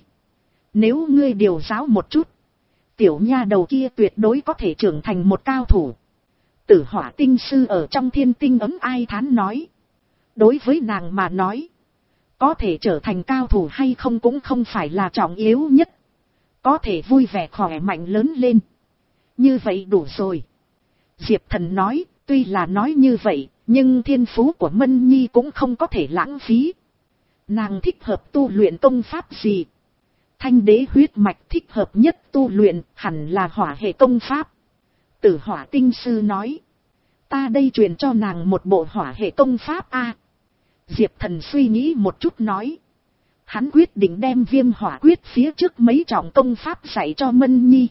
Nếu ngươi điều giáo một chút, tiểu nha đầu kia tuyệt đối có thể trưởng thành một cao thủ. Tử Hỏa tinh sư ở trong Thiên Tinh ấm ai thán nói. Đối với nàng mà nói, có thể trở thành cao thủ hay không cũng không phải là trọng yếu nhất. Có thể vui vẻ khỏe mạnh lớn lên, như vậy đủ rồi. Diệp Thần nói, tuy là nói như vậy, nhưng thiên phú của Mân Nhi cũng không có thể lãng phí. Nàng thích hợp tu luyện công pháp gì? Thanh đế huyết mạch thích hợp nhất tu luyện hẳn là hỏa hệ công pháp. Tử Hỏa tinh sư nói, ta đây truyền cho nàng một bộ hỏa hệ công pháp a. Diệp Thần suy nghĩ một chút nói, hắn quyết định đem Viêm Hỏa quyết phía trước mấy trọng công pháp dạy cho Mân Nhi.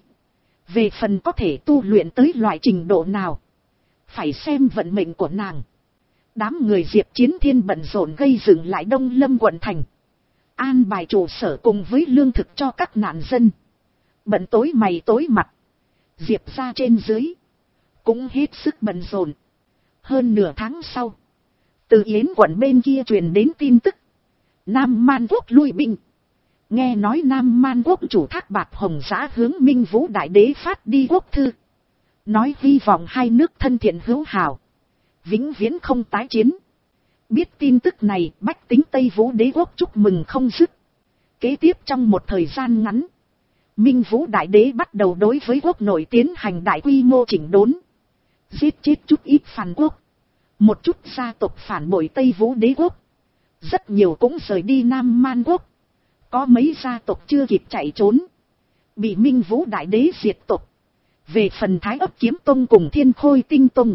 Về phần có thể tu luyện tới loại trình độ nào, phải xem vận mệnh của nàng. Đám người Diệp Chiến Thiên bận rộn gây dựng lại Đông Lâm quận thành, an bài trụ sở cùng với lương thực cho các nạn dân. Bận tối mày tối mặt, Diệp ra trên dưới cũng hết sức bận rộn. Hơn nửa tháng sau, từ Yến quận bên kia truyền đến tin tức, Nam Man quốc lui binh. Nghe nói Nam Man quốc chủ Thác Bạt Hồng Giã hướng Minh Vũ Đại Đế phát đi quốc thư, nói hy vọng hai nước thân thiện hữu hảo, vĩnh viễn không tái chiến. Biết tin tức này, bách tính Tây Vũ Đế quốc chúc mừng không dứt. Kế tiếp trong một thời gian ngắn, Minh Vũ Đại Đế bắt đầu đối với quốc nội tiến hành đại quy mô chỉnh đốn, giết chết chút ít phản quốc, một chút gia tộc phản bội Tây Vũ Đế quốc. Rất nhiều cũng rời đi Nam Man quốc. Có mấy gia tộc chưa kịp chạy trốn, bị Minh Vũ Đại Đế diệt tộc. Về phần Thái Ấp Kiếm Tông cùng Thiên Khôi Tinh Tông,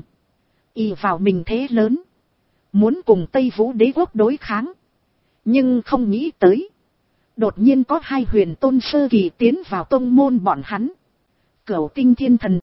ỷ vào mình thế lớn, muốn cùng Tây Vũ Đế quốc đối kháng. Nhưng không nghĩ tới, đột nhiên có hai huyền tôn sơ kỳ tiến vào tông môn bọn hắn. Cửu Tinh Thiên Thần